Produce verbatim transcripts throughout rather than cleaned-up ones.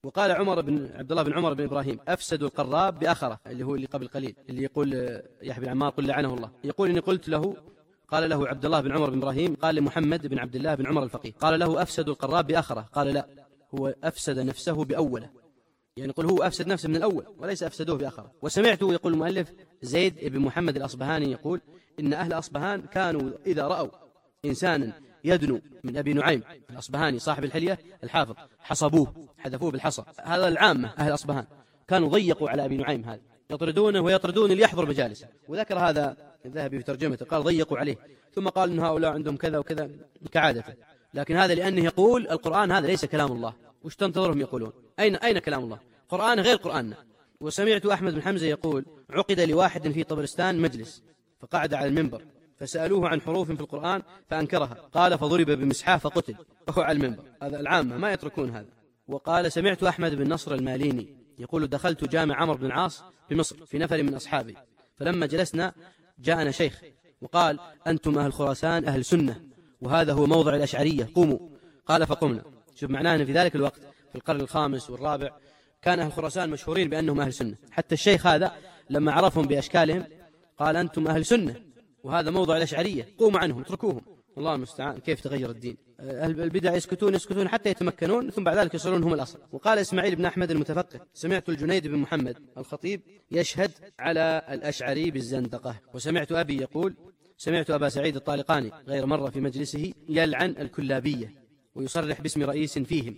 وقال عمر بن عبد الله بن عمر بن إبراهيم أفسدوا القراب بأخره، اللي هو اللي قبل قليل، اللي يقول يحيى بن عمار قل لعنه الله، يقول إني قلت له، قال له عبد الله بن عمر بن إبراهيم قال لمحمد بن عبد الله بن عمر الفقيه، قال له أفسدوا القراب بأخره، قال لا، هو أفسد نفسه بأوله، يعني يقول هو أفسد نفسه من الأول وليس أفسدوه بأخره. وسمعت يقول المؤلف زيد بن محمد الأصبهاني يقول إن أهل أصبهان كانوا إذا رأوا إنسانا يدنو من أبي نعيم الأصبهاني صاحب الحلية الحافظ حصبوه، حذفوه بالحصى. هذا العامة أهل أصبهان كانوا ضيقوا على أبي نعيم هذا، يطردونه ويطردون اللي يحضر مجالسه. وذكر هذا الذهبي في ترجمته، قال ضيقوا عليه، ثم قال إن هؤلاء عندهم كذا وكذا كعادته، لكن هذا لأنه يقول القرآن هذا ليس كلام الله، وش تنتظرهم يقولون؟ أين أين كلام الله؟ قرآن غير قرآننا. وسمعت أحمد بن حمزة يقول عقد لواحد في طبرستان مجلس فقعد على المنبر فسألوه عن حروف في القرآن فأنكرها، قال فضرب بمسحاه فقتل وهو على المنبر. هذا العامة ما يتركون هذا. وقال سمعت أحمد بن نصر الماليني يقول دخلت جامع عمرو بن العاص بمصر في نفر من أصحابي، فلما جلسنا جاءنا شيخ وقال أنتم أهل خراسان أهل سنة، وهذا هو موضع الأشعرية، قوموا. قال فقمنا. شوف معناه أن في ذلك الوقت في القرن الخامس والرابع كان أهل خراسان مشهورين بأنهم أهل سنة، حتى الشيخ هذا لما عرفهم بأشكالهم قال أنتم أهل سنة وهذا موضع الأشعرية، قوموا عنهم اتركوهم. الله المستعان كيف تغير الدين. أهل البدع يسكتون يسكتون حتى يتمكنون، ثم بعد ذلك يصيرون هم الأصل. وقال إسماعيل بن أحمد المتفقه سمعت الجنيد بن محمد الخطيب يشهد على الأشعري بالزندقة. وسمعت أبي يقول سمعت أبا سعيد الطالقاني غير مرة في مجلسه يلعن الكلابية ويصرح باسم رئيس فيهم،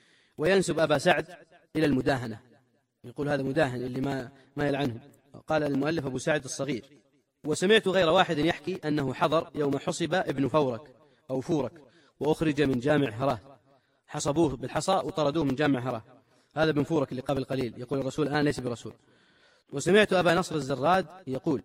وينسب أبا سعد إلى المداهنة، يقول هذا مداهن اللي ما ما يلعنهم. قال المؤلف أبو سعد الصغير. وسمعت غير واحد يحكي أنه حضر يوم حصب ابن فورك أو فورك وأخرج من جامع هراه، حصبوه بالحصى وطردوه من جامع هراه، هذا ابن فورك اللي قبل قليل، يقول الرسول الآن ليس برسول. وسمعت أبا نصر الزراد يقول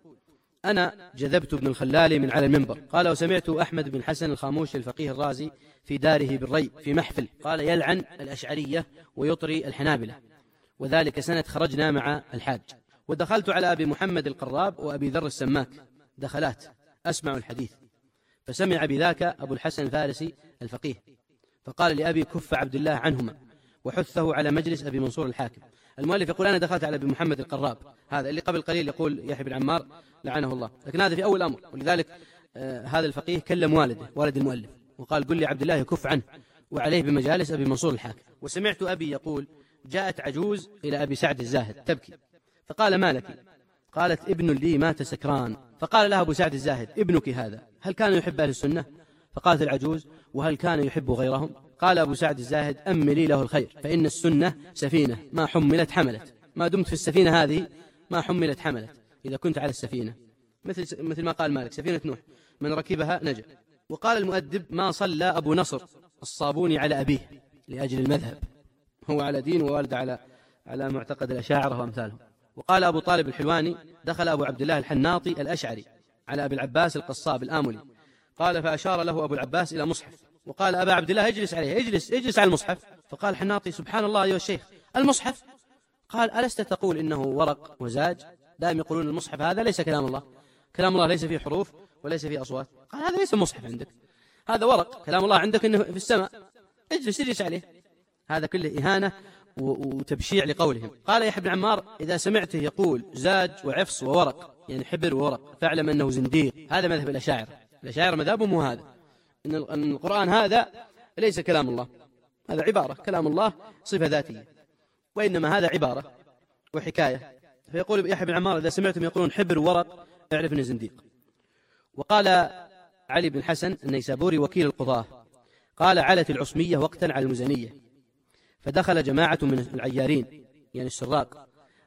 أنا جذبت ابن الخلال من على المنبر. قال وسمعت أحمد بن حسن الخاموشي الفقيه الرازي في داره بالري في محفل قال يلعن الأشعرية ويطري الحنابلة، وذلك سنة خرجنا مع الحاج. ودخلت على أبي محمد القراب وأبي ذر السماك دخلات أسمع الحديث، فسمع بذاك أبو الحسن الفارسي الفقيه فقال لأبي كف عبد الله عنهما وحثه على مجلس أبي منصور الحاكم. المؤلف يقول أنا دخلت على أبي محمد القراب، هذا اللي قبل قليل يقول يحيى بن عمار لعنه الله، لكن هذا في أول أمر. ولذلك آه هذا الفقيه كلم والده والد المؤلف وقال قل لي عبد الله يكف عنه وعليه بمجالس أبي منصور الحاكم. وسمعت أبي يقول جاءت عجوز إلى أبي سعد الزاهد تبكي فقال ما لك؟ قالت ابن لي مات سكران. فقال لها أبو سعد الزاهد ابنك هذا هل كان يحب أهل السنة؟ فقالت العجوز وهل كان يحب غيرهم؟ قال أبو سعد الزاهد أملي له الخير، فإن السنة سفينة ما حملت حملت، ما دمت في السفينة هذه ما حملت حملت، إذا كنت على السفينة مثل مثل ما قال مالك سفينة نوح من ركبها نجا. وقال المؤدب ما صلى أبو نصر الصابوني على أبيه لأجل المذهب، هو على دين ووالد على على معتقد الأشاعرة وأمثالهم. وقال أبو طالب الحلواني دخل أبو عبد الله الحناطي الأشعري على أبي العباس القصاب الآملي، قال فأشار له أبو العباس إلى مصحف وقال أبا عبد الله اجلس عليه اجلس اجلس على المصحف. فقال الحناطي سبحان الله أيها الشيخ المصحف؟ قال ألست تقول إنه ورق وزاج؟ دائما يقولون المصحف هذا ليس كلام الله، كلام الله ليس فيه حروف وليس فيه أصوات. قال هذا ليس مصحف عندك، هذا ورق، كلام الله عندك إنه في السماء، اجلس اجلس عليه. هذا كله إهانة وتبشيع لقولهم. قال يحيى بن عمار إذا سمعته يقول زاج وعفص وورق يعني حبر وورق فاعلم أنه زنديق. هذا مذهب الأشاعرة، الأشاعرة مذهبهم هو هذا، إن القرآن هذا ليس كلام الله، هذا عبارة، كلام الله صفة ذاتية، وإنما هذا عبارة وحكاية. فيقول يحيى بن عمار إذا سمعتم يقولون حبر وورق اعرف أنه زنديق. وقال علي بن الحسن النيسابوري وكيل القضاة قال علت العصمية وقتا على المزنية، فدخل جماعة من العيارين يعني السراق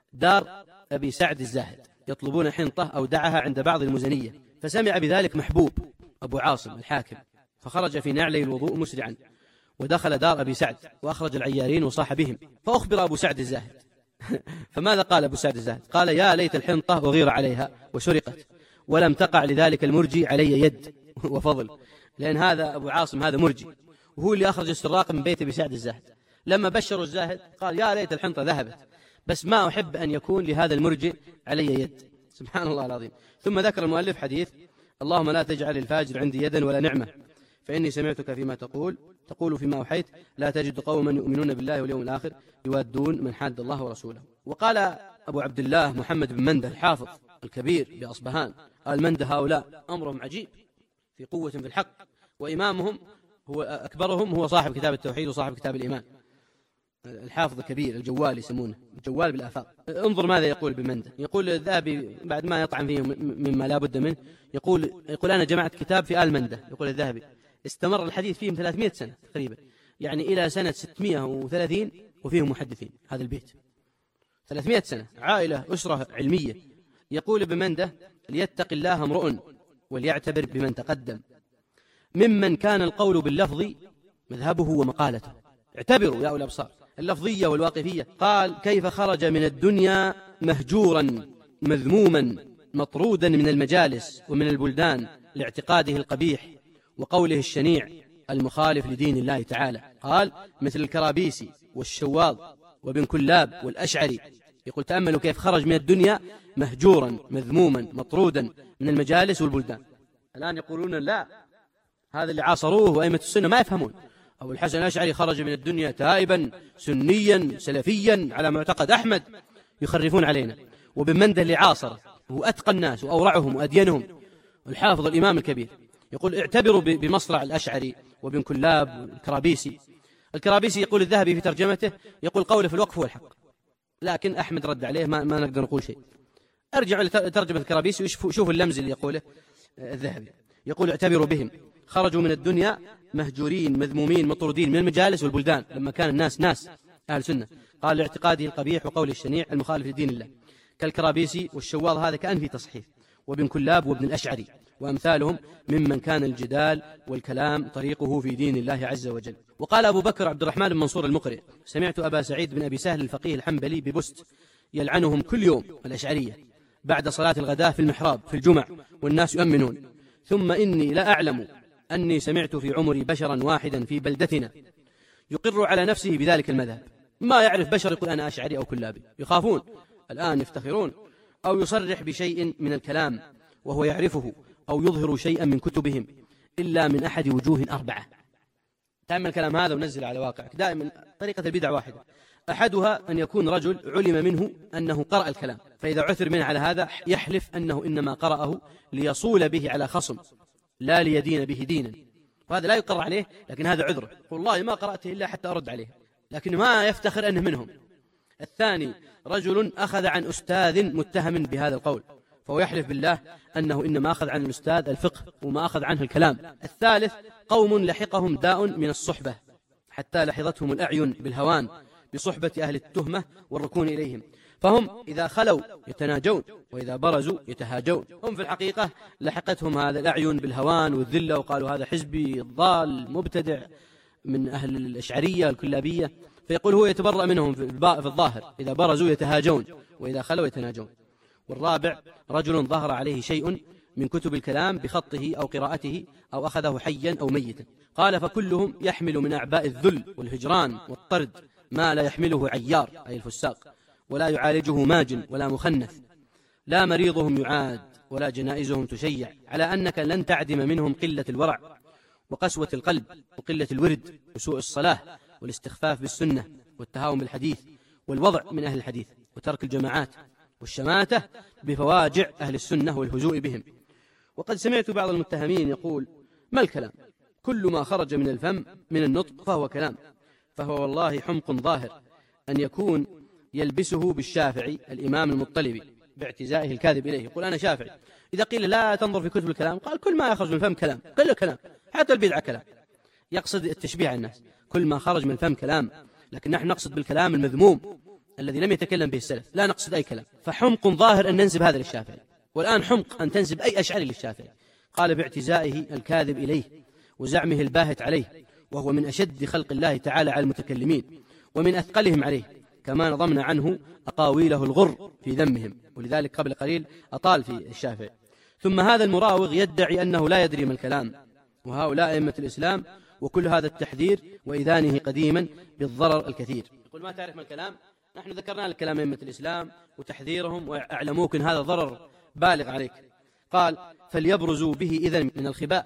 دار أبي سعد الزاهد يطلبون حنطة أو دعها عند بعض المزنية، فسمع بذلك محبوب أبو عاصم الحاكم فخرج في نعلي الوضوء مسرعا ودخل دار أبي سعد وأخرج العيارين وصاح بهم، فأخبر أبو سعد الزاهد فماذا قال أبو سعد الزاهد؟ قال يا ليت الحنطة أغير عليها وسرقت ولم تقع لذلك المرجي علي يد وفضل، لأن هذا أبو عاصم هذا مرجي وهو اللي أخرج السراق من بيت أبي سعد الزاهد. لما بشروا الزاهد قال يا ليت الحنطة ذهبت بس ما أحب أن يكون لهذا المرجئ علي يد. سبحان الله العظيم. ثم ذكر المؤلف حديث اللهم لا تجعل الفاجر عندي يدا ولا نعمة، فإني سمعتك فيما تقول تقول فيما أوحيت لا تجد قوما يؤمنون بالله واليوم الآخر يوادون من حاد الله ورسوله. وقال أبو عبد الله محمد بن منده الحافظ الكبير بأصبهان قال منده هؤلاء أمرهم عجيب في قوة في الحق، وإمامهم هو أكبرهم هو صاحب كتاب التوحيد وصاحب كتاب الإيمان، الحافظ الكبير الجوال يسمونه، الجوال بالآفاق. انظر ماذا يقول بمنده. يقول الذهبي بعد ما يطعن فيه مما لا بد منه، يقول يقول أنا جمعت كتاب في آل منده، يقول الذهبي استمر الحديث فيهم ثلاثمائة سنة تقريبا، يعني إلى سنة ستمائة وثلاثين وفيهم محدثين. هذا البيت ثلاثمائة سنة، عائلة أسرة علمية. يقول ابن منده ليتق الله امرؤ وليعتبر بمن تقدم ممن كان القول باللفظ مذهبه ومقالته. اعتبروا يا أولي الأبصار اللفظية والواقفية. قال كيف خرج من الدنيا مهجورا مذموما مطرودا من المجالس ومن البلدان لاعتقاده القبيح وقوله الشنيع المخالف لدين الله تعالى. قال مثل الكرابيسي والشواظ وابن كلاب والأشعري. يقول تأملوا كيف خرج من الدنيا مهجورا مذموما مطرودا من المجالس والبلدان. الآن يقولون لا، هذا اللي عاصروه وأئمة السنة ما يفهمون. أبو الحسن الأشعري خرج من الدنيا تائبا سنيا سلفيا على معتقد أحمد، يخرفون علينا. وابن منده اللي عاصره هو أتقى الناس وأورعهم وأدينهم، الحافظ الإمام الكبير. يقول اعتبروا بمصرع الأشعري وابن كلاب والكرابيسي. الكرابيسي يقول الذهبي في ترجمته يقول قوله في الوقف هو الحق، لكن أحمد رد عليه ما, ما نقدر نقول شيء. ارجع لترجمة الكرابيسي وشوفوا اللمز اللي يقوله الذهبي. يقول اعتبروا بهم خرجوا من الدنيا مهجورين مذمومين مطرودين من المجالس والبلدان لما كان الناس ناس أهل سنة. قال لاعتقاده القبيح وقول الشنيع المخالف لدين الله، كالكرابيسي والشواظ هذا كأن في تصحيف، وابن كلاب وابن الأشعري وأمثالهم ممن كان الجدال والكلام طريقه في دين الله عز وجل. وقال أبو بكر عبد الرحمن بن منصور المقرئ سمعت أبا سعيد بن أبي سهل الفقيه الحنبلي ببست يلعنهم كل يوم الأشعرية بعد صلاة الغداء في المحراب في الجمع والناس يؤمنون، ثم إني لا أعلم أني سمعت في عمري بشرا واحدا في بلدتنا يقر على نفسه بذلك المذهب. ما يعرف بشر يقول أنا أشعري أو كلابي، يخافون الآن يفتخرون، أو يصرح بشيء من الكلام وهو يعرفه أو يظهر شيئا من كتبهم إلا من أحد وجوه أربعة. تعمل الكلام هذا ونزل على واقعك. دائما طريقة البدع واحدة، أحدها أن يكون رجل علم منه أنه قرأ الكلام، فإذا عثر منه على هذا يحلف أنه إنما قرأه ليصول به على خصم لا ليدين به دينا، وهذا لا يقر عليه، لكن هذا عذره، والله ما قرأته إلا حتى أرد عليه، لكن ما يفتخر أنه منهم. الثاني رجل أخذ عن أستاذ متهم بهذا القول، فهو يحلف بالله أنه إنما أخذ عن الأستاذ الفقه وما أخذ عنه الكلام. الثالث قوم لحقهم داء من الصحبة حتى لحظتهم الأعين بالهوان بصحبة أهل التهمة والركون إليهم، فهم إذا خلوا يتناجون وإذا برزوا يتهاجون. هم في الحقيقة لحقتهم هذا الأعين بالهوان والذلة، وقالوا هذا حزبي ضال مبتدع من أهل الأشعرية الكلابية، فيقول هو يتبرأ منهم في الظاهر، إذا برزوا يتهاجون وإذا خلوا يتناجون. والرابع رجل ظهر عليه شيء من كتب الكلام بخطه أو قراءته أو أخذه حيا أو ميتا، قال فكلهم يحمل من أعباء الذل والهجران والطرد ما لا يحمله عيار أي الفساق، ولا يعالجه ماجن ولا مخنث، لا مريضهم يعاد ولا جنائزهم تشيع، على أنك لن تعدم منهم قلة الورع وقسوة القلب وقلة الورد وسوء الصلاة والاستخفاف بالسنة والتهاون بالحديث والوضع من أهل الحديث وترك الجماعات والشماتة بفواجع أهل السنة والهزوء بهم. وقد سمعت بعض المتهمين يقول ما الكلام؟ كل ما خرج من الفم من النطق فهو كلام، فهو والله حمق ظاهر أن يكون يلبسه بالشافعي الإمام المطلبي باعتزائه الكاذب إليه. يقول أنا شافعي، إذا قيل لا تنظر في كتب الكلام قال كل ما يخرج من الفم كلام، كله كلام، حتى البدعة كلام. يقصد التشبيه على الناس، كل ما خرج من الفم كلام، لكن نحن نقصد بالكلام المذموم الذي لم يتكلم به السلف، لا نقصد أي كلام. فحمق ظاهر أن ننسب هذا للشافعي، والآن حمق أن تنسب أي أشعري للشافعي. قال باعتزائه الكاذب إليه وزعمه الباهت عليه، وهو من أشد خلق الله تعالى على المتكلمين ومن أثقلهم عليه، كما نظمنا عنه أقاويله الغر في ذمهم، ولذلك قبل قليل أطال في الشافعي. ثم هذا المراوغ يدعي أنه لا يدري ما الكلام، وهؤلاء أئمة الإسلام، وكل هذا التحذير وإذانه قديما بالضرر الكثير. يقول ما تعرف ما الكلام؟ نحن ذكرنا لك كلام أئمة الإسلام وتحذيرهم وأعلموك أن هذا ضرر بالغ عليك. قال فليبرزوا به إذن من الخباء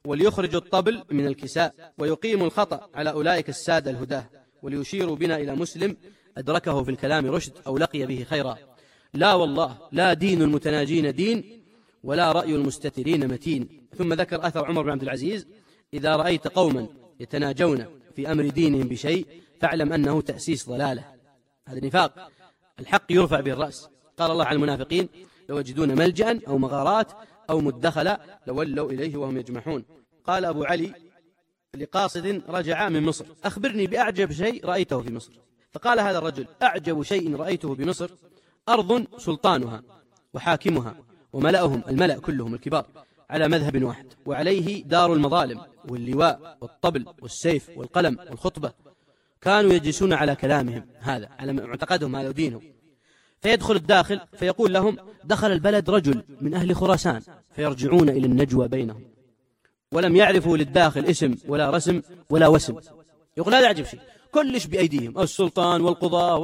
وليخرج الطبل من الكساء، ويقيم الخطأ على أولئك السادة الهداه، وليشير بنا إلى مسلم أدركه في الكلام رشد أو لقي به خيرا. لا والله، لا دين المتناجين دين، ولا رأي المستترين متين. ثم ذكر أثر عمر بن عبد العزيز: إذا رأيت قوما يتناجون في أمر دينهم بشيء فاعلم أنه تأسيس ضلالة. هذا نفاق، الحق يرفع به الرأس. قال الله عن المنافقين: لو يجدون ملجأ أو مغارات أو مدخلا لولوا إليه وهم يجمحون. قال أبو علي لقاصد رجع من مصر: أخبرني بأعجب شيء رأيته في مصر. فقال هذا الرجل: أعجب شيء رأيته بمصر أرض سلطانها وحاكمها وملأهم الملأ كلهم الكبار على مذهب واحد، وعليه دار المظالم واللواء والطبل والسيف والقلم والخطبة، كانوا يجلسون على كلامهم هذا، على معتقدهم هذا ودينهم. فيدخل الداخل فيقول لهم: دخل البلد رجل من أهل خراسان، فيرجعون إلى النجوى بينهم، ولم يعرفوا للداخل اسم ولا رسم ولا وسم. يقول هذا أعجب شيء، كلش بأيديهم، السلطان والقضاء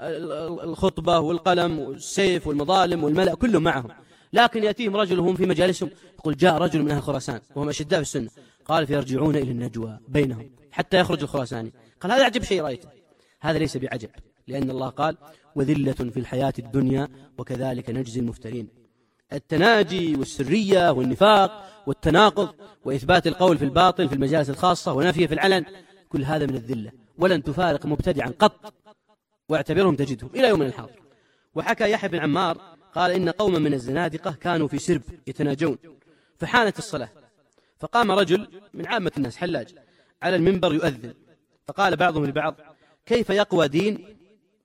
والخطبة والقلم والسيف والمظالم والملأ كلهم معهم، لكن يأتيهم رجل هم في مجالسهم يقول: جاء رجل من أهل خراسان وهم أشداء في السنة. قال: فيرجعون إلى النجوى بينهم حتى يخرج الخراساني. قال: هذا أعجب شيء رأيته. هذا ليس بعجب، لأن الله قال: وذلة في الحياة الدنيا وكذلك نجزي المفترين. التناجي والسرية والنفاق والتناقض وإثبات القول في الباطل في المجالس الخاصة ونفيه في العلن، كل هذا من الذلة، ولن تفارق مبتدعا قط، واعتبرهم تجدهم إلى يوم الحاضر. وحكى يحيى بن عمار قال: إن قوما من الزنادقة كانوا في سرب يتناجون، فحانت الصلاة، فقام رجل من عامة الناس حلاج على المنبر يؤذن، فقال بعضهم لبعض: كيف يقوى دين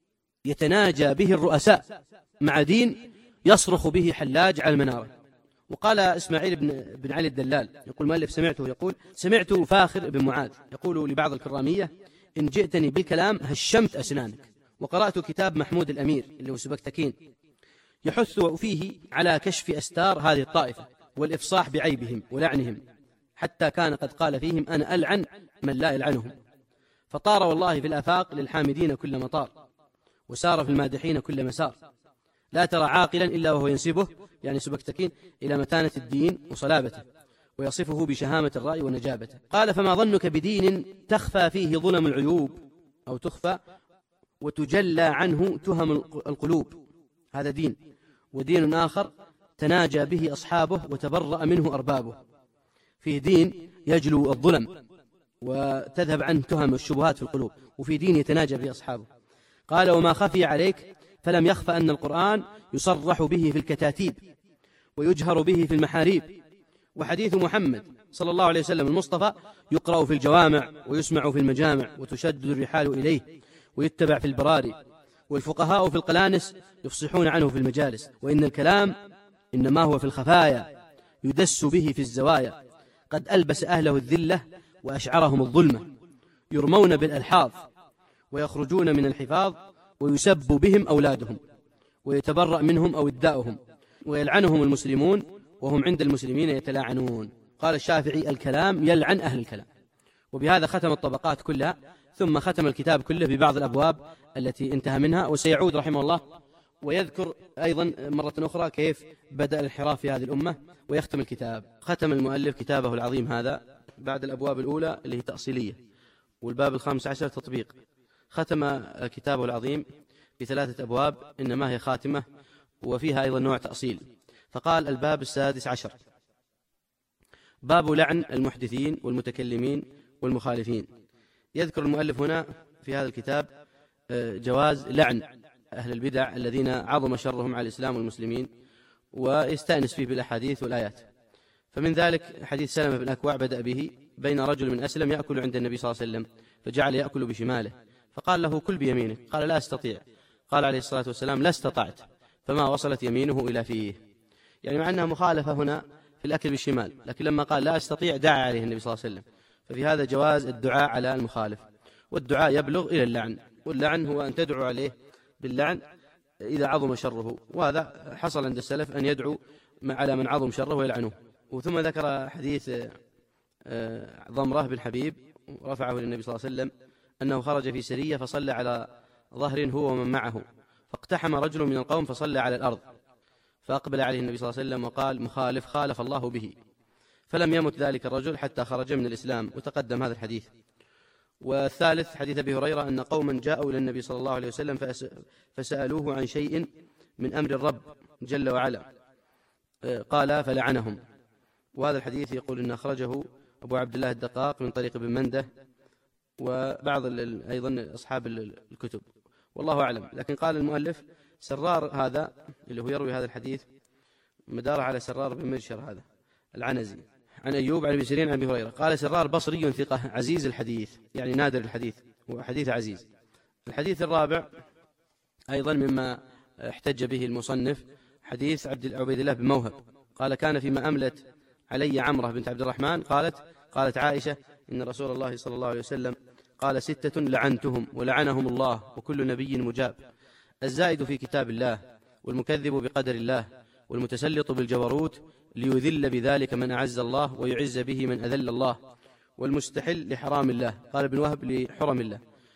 يتناجى به الرؤساء مع دين يصرخ به حلاج على المنارة؟ وقال إسماعيل بن, بن علي الدلال يقول مؤلف سمعته يقول: سمعت فاخر بن معاذ يقول لبعض الكرامية: إن جئتني بالكلام هشمت أسنانك. وقرأت كتاب محمود الأمير اللي هو سبكتكين يحث فيه على كشف أستار هذه الطائفة والإفصاح بعيبهم ولعنهم، حتى كان قد قال فيهم: أنا ألعن من لا يلعنهم. فطار والله في الآفاق للحامدين كل مطار، وسار في المادحين كل مسار، لا ترى عاقلا إلا وهو ينسبه، يعني سبكتكين، إلى متانة الدين وصلابته، ويصفه بشهامة الرأي ونجابته. قال: فما ظنك بدين تخفى فيه ظلم العيوب، أو تخفى وتجلى عنه تهم القلوب، هذا دين. ودين آخر تناجى به أصحابه وتبرأ منه أربابه. فيه دين يجلو الظلم وتذهب عنه تهم الشبهات في القلوب، وفي دين يتناجى به أصحابه. قال: وما خفي عليك فلم يخفى أن القرآن يصرح به في الكتاتيب ويجهر به في المحاريب، وحديث محمد صلى الله عليه وسلم المصطفى يقرأ في الجوامع ويسمع في المجامع وتشدد الرحال إليه ويتبع في البراري، والفقهاء في القلانس يفصحون عنه في المجالس. وإن الكلام إنما هو في الخفايا يدس به في الزوايا، قد ألبس أهله الذلة وأشعرهم الظلمة، يرمون بالألحاظ ويخرجون من الحفاظ، ويسب بهم أولادهم ويتبرأ منهم أوداؤهم، ويلعنهم المسلمون وهم عند المسلمين يتلاعنون. قال الشافعي: الكلام يلعن أهل الكلام. وبهذا ختم الطبقات كلها، ثم ختم الكتاب كله ببعض الأبواب التي انتهى منها، وسيعود رحمه الله ويذكر أيضا مرة أخرى كيف بدأ الانحراف في هذه الأمة، ويختم الكتاب. ختم المؤلف كتابه العظيم هذا بعد الأبواب الأولى اللي هي تأصيلية، والباب الخامس عشر تطبيق. ختم كتابه العظيم بثلاثة أبواب إنما هي خاتمة، وفيها أيضا نوع تأصيل. فقال: الباب السادس عشر باب لعن المحدثين والمتكلمين والمخالفين. يذكر المؤلف هنا في هذا الكتاب جواز لعن أهل البدع الذين عظم شرهم على الإسلام والمسلمين، ويستأنس فيه بالأحاديث والآيات. فمن ذلك حديث سلمة بن أكوع بدأ به: بين رجل من أسلم يأكل عند النبي صلى الله عليه وسلم، فجعل يأكل بشماله، فقال له: كل بيمينك. قال: لا أستطيع. قال عليه الصلاة والسلام: لا استطعت، فما وصلت يمينه إلى فيه. يعني مع أنها مخالفة هنا في الأكل بالشمال، لكن لما قال لا أستطيع دعا عليه النبي صلى الله عليه وسلم. ففي هذا جواز الدعاء على المخالف، والدعاء يبلغ إلى اللعن، واللعن هو أن تدعو عليه باللعن إذا عظم شره، وهذا حصل عند السلف أن يدعو على من عظم شره ويلعنه. وثم ذكر حديث ضمرة بن حبيب رفعه للنبي صلى الله عليه وسلم أنه خرج في سرية فصلى على ظهر هو ومن معه، فاقتحم رجل من القوم فصلى على الأرض، فأقبل عليه النبي صلى الله عليه وسلم وقال: مخالف خالف الله به. فلم يمت ذلك الرجل حتى خرج من الإسلام، وتقدم هذا الحديث. والثالث حديث أبي هريرة أن قوما جاءوا إلى النبي صلى الله عليه وسلم فسألوه عن شيء من أمر الرب جل وعلا، قال فلعنهم. وهذا الحديث يقول إن أخرجه أبو عبد الله الدقاق من طريق ابن منده وبعض أيضا أصحاب الكتب، والله أعلم. لكن قال المؤلف سرار هذا اللي هو يروي هذا الحديث مدار على سرار بن مرشر هذا العنزي عن أيوب عن ابن سيرين عن أبي هريرة. قال سرار بصري ثقة عزيز الحديث، يعني نادر الحديث، وحديث عزيز. الحديث الرابع أيضا مما احتج به المصنف حديث عبد عبيد الله بن موهب قال كان فيما أملت علي عمرة بنت عبد الرحمن قالت قالت عائشة إن رسول الله صلى الله عليه وسلم قال ستة لعنتهم ولعنهم الله وكل نبي مجاب: الزائد في كتاب الله، والمكذب بقدر الله، والمتسلط بالجبروت ليذل بذلك من أعز الله ويعز به من أذل الله، والمستحل لحرام الله، قال ابن وهب لحرم الله،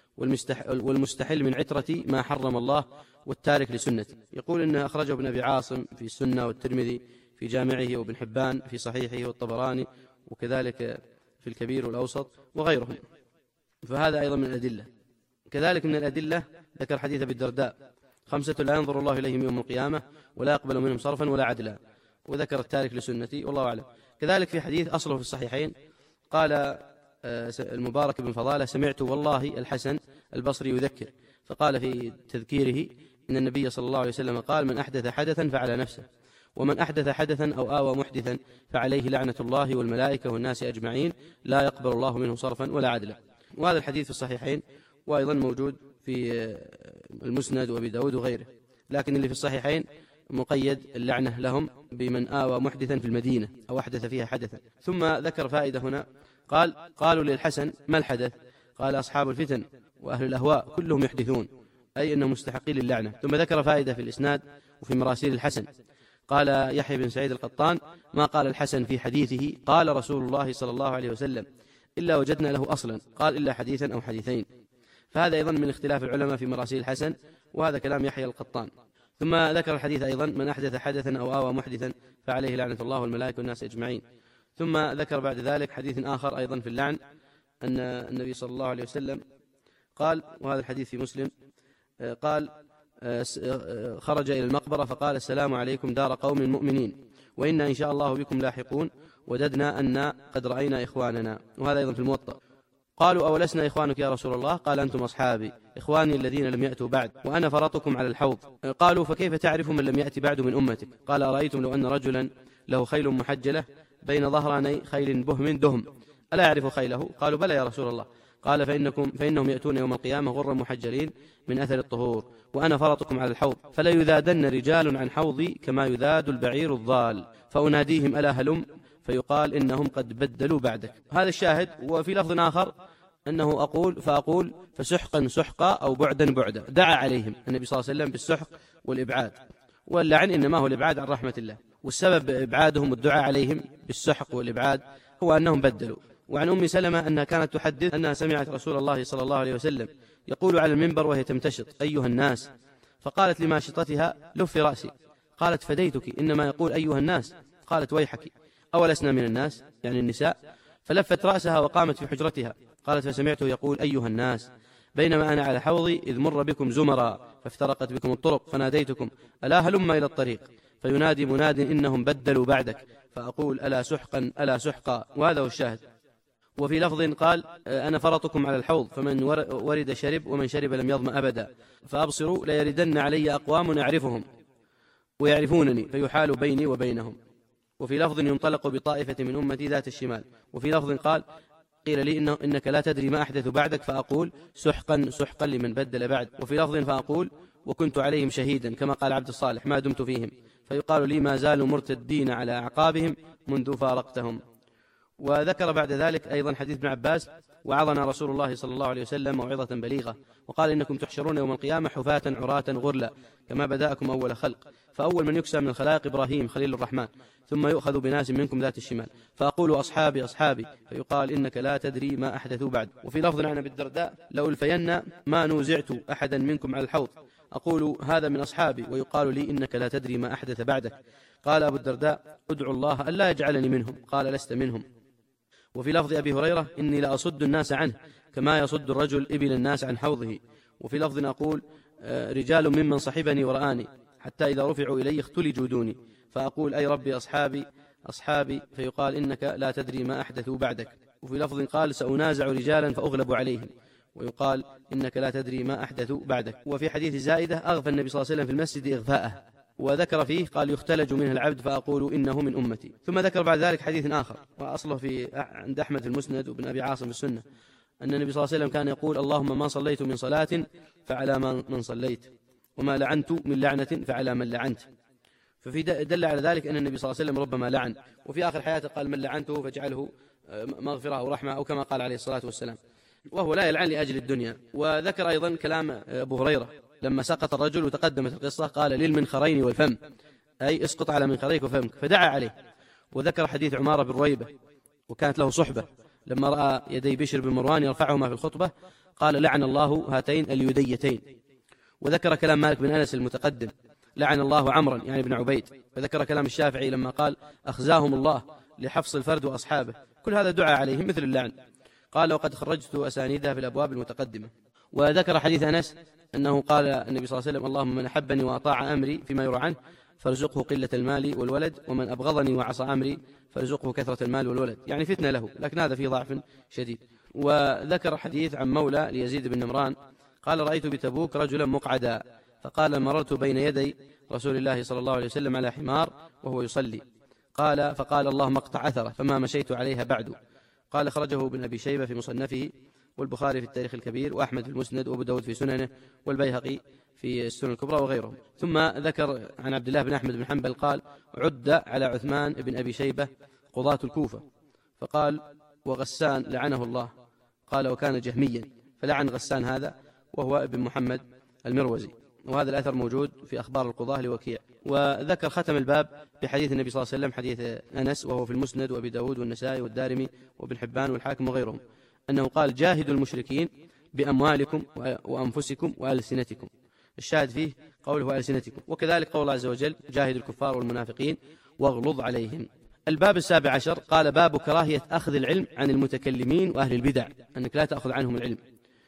والمستحل من عترتي ما حرم الله، والتارك لسنتي. يقول إنه أخرجه ابن أبي عاصم في السنة، والترمذي في جامعه، وابن حبان في صحيحه، والطبراني وكذلك في الكبير والأوسط وغيرهم. فهذا أيضا من الأدلة. كذلك من الأدلة ذكر حديث أبي الدرداء: خمسة لا ينظر الله إليهم يوم القيامة ولا يقبل منهم صرفا ولا عدلا، وذكر التارك لسنتي، والله أعلم. كذلك في حديث أصله في الصحيحين قال المبارك بن فضالة: سمعت والله الحسن البصري يذكر، فقال في تذكيره إن النبي صلى الله عليه وسلم قال: من أحدث حدثا فعلى نفسه، ومن أحدث حدثا أو آوى محدثا فعليه لعنة الله والملائكة والناس أجمعين، لا يقبل الله منه صرفا ولا عدلا. وهذا الحديث في الصحيحين، وأيضا موجود في المسند وأبي داود وغيره، لكن اللي في الصحيحين مقيد اللعنة لهم بمن آوى محدثا في المدينة أو أحدث فيها حدثا. ثم ذكر فائدة هنا، قال: قالوا للحسن ما الحدث؟ قال: أصحاب الفتن وأهل الأهواء كلهم يحدثون، أي أنهم مستحقين للعنة. ثم ذكر فائدة في الإسناد وفي مراسيل الحسن، قال يحيى بن سعيد القطان: ما قال الحسن في حديثه قال رسول الله صلى الله عليه وسلم إلا وجدنا له أصلا، قال إلا حديثا أو حديثين. فهذا أيضا من اختلاف العلماء في مراسيل الحسن، وهذا كلام يحيى القطان. ثم ذكر الحديث أيضا: من أحدث حدثا أو آوى محدثا فعليه لعنة الله والملائكة والناس أجمعين. ثم ذكر بعد ذلك حديث آخر أيضا في اللعن، أن النبي صلى الله عليه وسلم قال، وهذا الحديث في مسلم، قال: خرج إلى المقبرة فقال: السلام عليكم دار قوم مؤمنين، وإنا إن شاء الله بكم لاحقون، وددنا أن قد رأينا إخواننا. وهذا أيضا في الموطأ. قالوا: أولسنا إخوانك يا رسول الله؟ قال: أنتم أصحابي، إخواني الذين لم يأتوا بعد، وأنا فرطكم على الحوض. قالوا: فكيف تعرف من لم يأتي بعد من أمتك؟ قال: أرأيتم لو أن رجلا له خيل محجلة بين ظهراني خيل بهم دهم، ألا يعرف خيله؟ قالوا: بلى يا رسول الله. قال: فإنكم فإنهم يأتون يوم القيامة غرا محجلين من أثر الطهور، وأنا فرطكم على الحوض، فلا يذادن رجال عن حوضي كما يذاد البعير الضال، فأناديهم ألا هلم، فيقال إنهم قد بدلوا بعدك. هذا الشاهد. وفي لفظ آخر أنه أقول فأقول فسحقا سحقا أو بعدا بعدا، دعا عليهم النبي صلى الله عليه وسلم بالسحق والإبعاد، واللعن إنما هو الإبعاد عن رحمة الله، والسبب إبعادهم والدعاء عليهم بالسحق والإبعاد هو أنهم بدلوا. وعن أم سلمة أنها كانت تحدث أنها سمعت رسول الله صلى الله عليه وسلم يقول على المنبر وهي تمتشط: أيها الناس، فقالت لماشطتها: لف رأسي. قالت: فديتك، إنما يقول أيها الناس. قالت: ويحك، أولسنا من الناس، يعني النساء؟ فلفت رأسها وقامت في حجرتها. قالت: فسمعته يقول أيها الناس، بينما أنا على حوضي إذ مر بكم زمرا فافترقت بكم الطرق، فناديتكم ألا هلم إلى الطريق، فينادي مناد إنهم بدلوا بعدك، فأقول ألا سحقا ألا سحقا. وهذا هو الشاهد. وفي لفظ قال: أنا فرطكم على الحوض، فمن ورد شرب، ومن شرب لم يظمأ أبدا، فأبصروا ليردن علي أقوام أعرفهم ويعرفونني، فيحال بيني وبينهم. وفي لفظ: ينطلق بطائفة من أمتي ذات الشمال. وفي لفظ قال: قيل لي إنه إنك لا تدري ما أحدث بعدك، فأقول سحقا سحقا لمن بدل بعد. وفي لفظ: فأقول وكنت عليهم شهيدا، كما قال عبد الصالح: ما دمت فيهم، فيقال لي ما زالوا مرتدين على أعقابهم منذ فارقتهم. وذكر بعد ذلك أيضا حديث ابن عباس: وعظنا رسول الله صلى الله عليه وسلم موعظة بليغة، وقال: إنكم تحشرون يوم القيامة حفاة عراة غرلا كما بدأكم أول خلق، فأول من يكسى من الخلائق إبراهيم خليل الرحمن، ثم يؤخذ بناس منكم ذات الشمال، فأقول أصحابي أصحابي، فيقال إنك لا تدري ما أحدثوا بعد. وفي لفظ عن أبي الدرداء: لو الفين ما نوزعت أحدا منكم على الحوض، أقول هذا من أصحابي، ويقال لي إنك لا تدري ما أحدث بعدك. قال أبو الدرداء ادعو الله ألا يجعلني منهم، قال لست منهم. وفي لفظ أبي هريرة إني لأصد الناس عنه كما يصد الرجل إبل الناس عن حوضه. وفي لفظ أقول رجال ممن صحبني ورآني حتى إذا رفعوا إلي اختلجوا دوني، فأقول أي ربي أصحابي أصحابي، فيقال إنك لا تدري ما أحدثوا بعدك. وفي لفظ قال سأنازع رجالا فأغلب عليهم، ويقال إنك لا تدري ما أحدثوا بعدك. وفي حديث زائدة أغفى النبي صلى الله عليه وسلم في المسجد إغفاءه، وذكر فيه قال يختلج منه العبد فأقول إنه من أمتي. ثم ذكر بعد ذلك حديث آخر وأصله في عند أحمد في المسند وابن أبي عاصم في السنة، أن النبي صلى الله عليه وسلم كان يقول اللهم ما صليت من صلاة فعلى من صليت، وما لعنت من لعنة فعلى من لعنت. ففي دل على ذلك أن النبي صلى الله عليه وسلم ربما لعن، وفي آخر حياته قال من لعنته فاجعله مغفرة أو رحمة، أو كما قال عليه الصلاة والسلام، وهو لا يلعن لأجل الدنيا. وذكر أيضا كلام أبو هريرة لما سقط الرجل وتقدمت القصة قال للمنخرين والفم، أي اسقط على منخريك وفمك، فدعا عليه. وذكر حديث عمارة بن رويبة وكانت له صحبة لما رأى يدي بشر بن مروان يرفعهما في الخطبة قال لعن الله هاتين اليديتين. وذكر كلام مالك بن أنس المتقدم لعن الله عمرا يعني بن عبيد. وذكر كلام الشافعي لما قال أخزاهم الله لحفص الفرد وأصحابه، كل هذا دعا عليهم مثل اللعن. قال وقد خرجت أسانيدها في الأبواب المتقدمة. وذكر حديث أنس أنه قال النبي صلى الله عليه وسلم اللهم من أحبني وأطاع أمري فيما يروى عنه فارزقه قلة المال والولد، ومن أبغضني وعصى أمري فارزقه كثرة المال والولد، يعني فتنة له، لكن هذا فيه ضعف شديد. وذكر حديث عن مولى ليزيد بن نمران قال رأيت بتبوك رجلا مقعدا فقال مررت بين يدي رسول الله صلى الله عليه وسلم على حمار وهو يصلي، قال فقال اللهم اقطع أثره فما مشيت عليها بعد. قال خرجه ابن أبي شيبة في مصنفه، والبخاري في التاريخ الكبير، وأحمد في المسند، وأبو داود في سننه، والبيهقي في السنن الكبرى وغيرهم. ثم ذكر عن عبد الله بن أحمد بن حنبل قال عد على عثمان بن أبي شيبة قضاة الكوفة، فقال وغسان لعنه الله، قال وكان جهميا فلعن غسان هذا وهو ابن محمد المروزي. وهذا الأثر موجود في أخبار القضاة لوكيع. وذكر ختم الباب بحديث النبي صلى الله عليه وسلم حديث أنس وهو في المسند وأبي داود والنسائي والدارمي وابن حبان والحاكم وغيرهم، أنه قال جاهدوا المشركين بأموالكم وأنفسكم وألسنتكم. الشاهد فيه قوله وألسنتكم، وكذلك قول الله عز وجل جاهدوا الكفار والمنافقين واغلظ عليهم. الباب السابع عشر قال باب كراهية أخذ العلم عن المتكلمين وأهل البدع، أنك لا تأخذ عنهم العلم.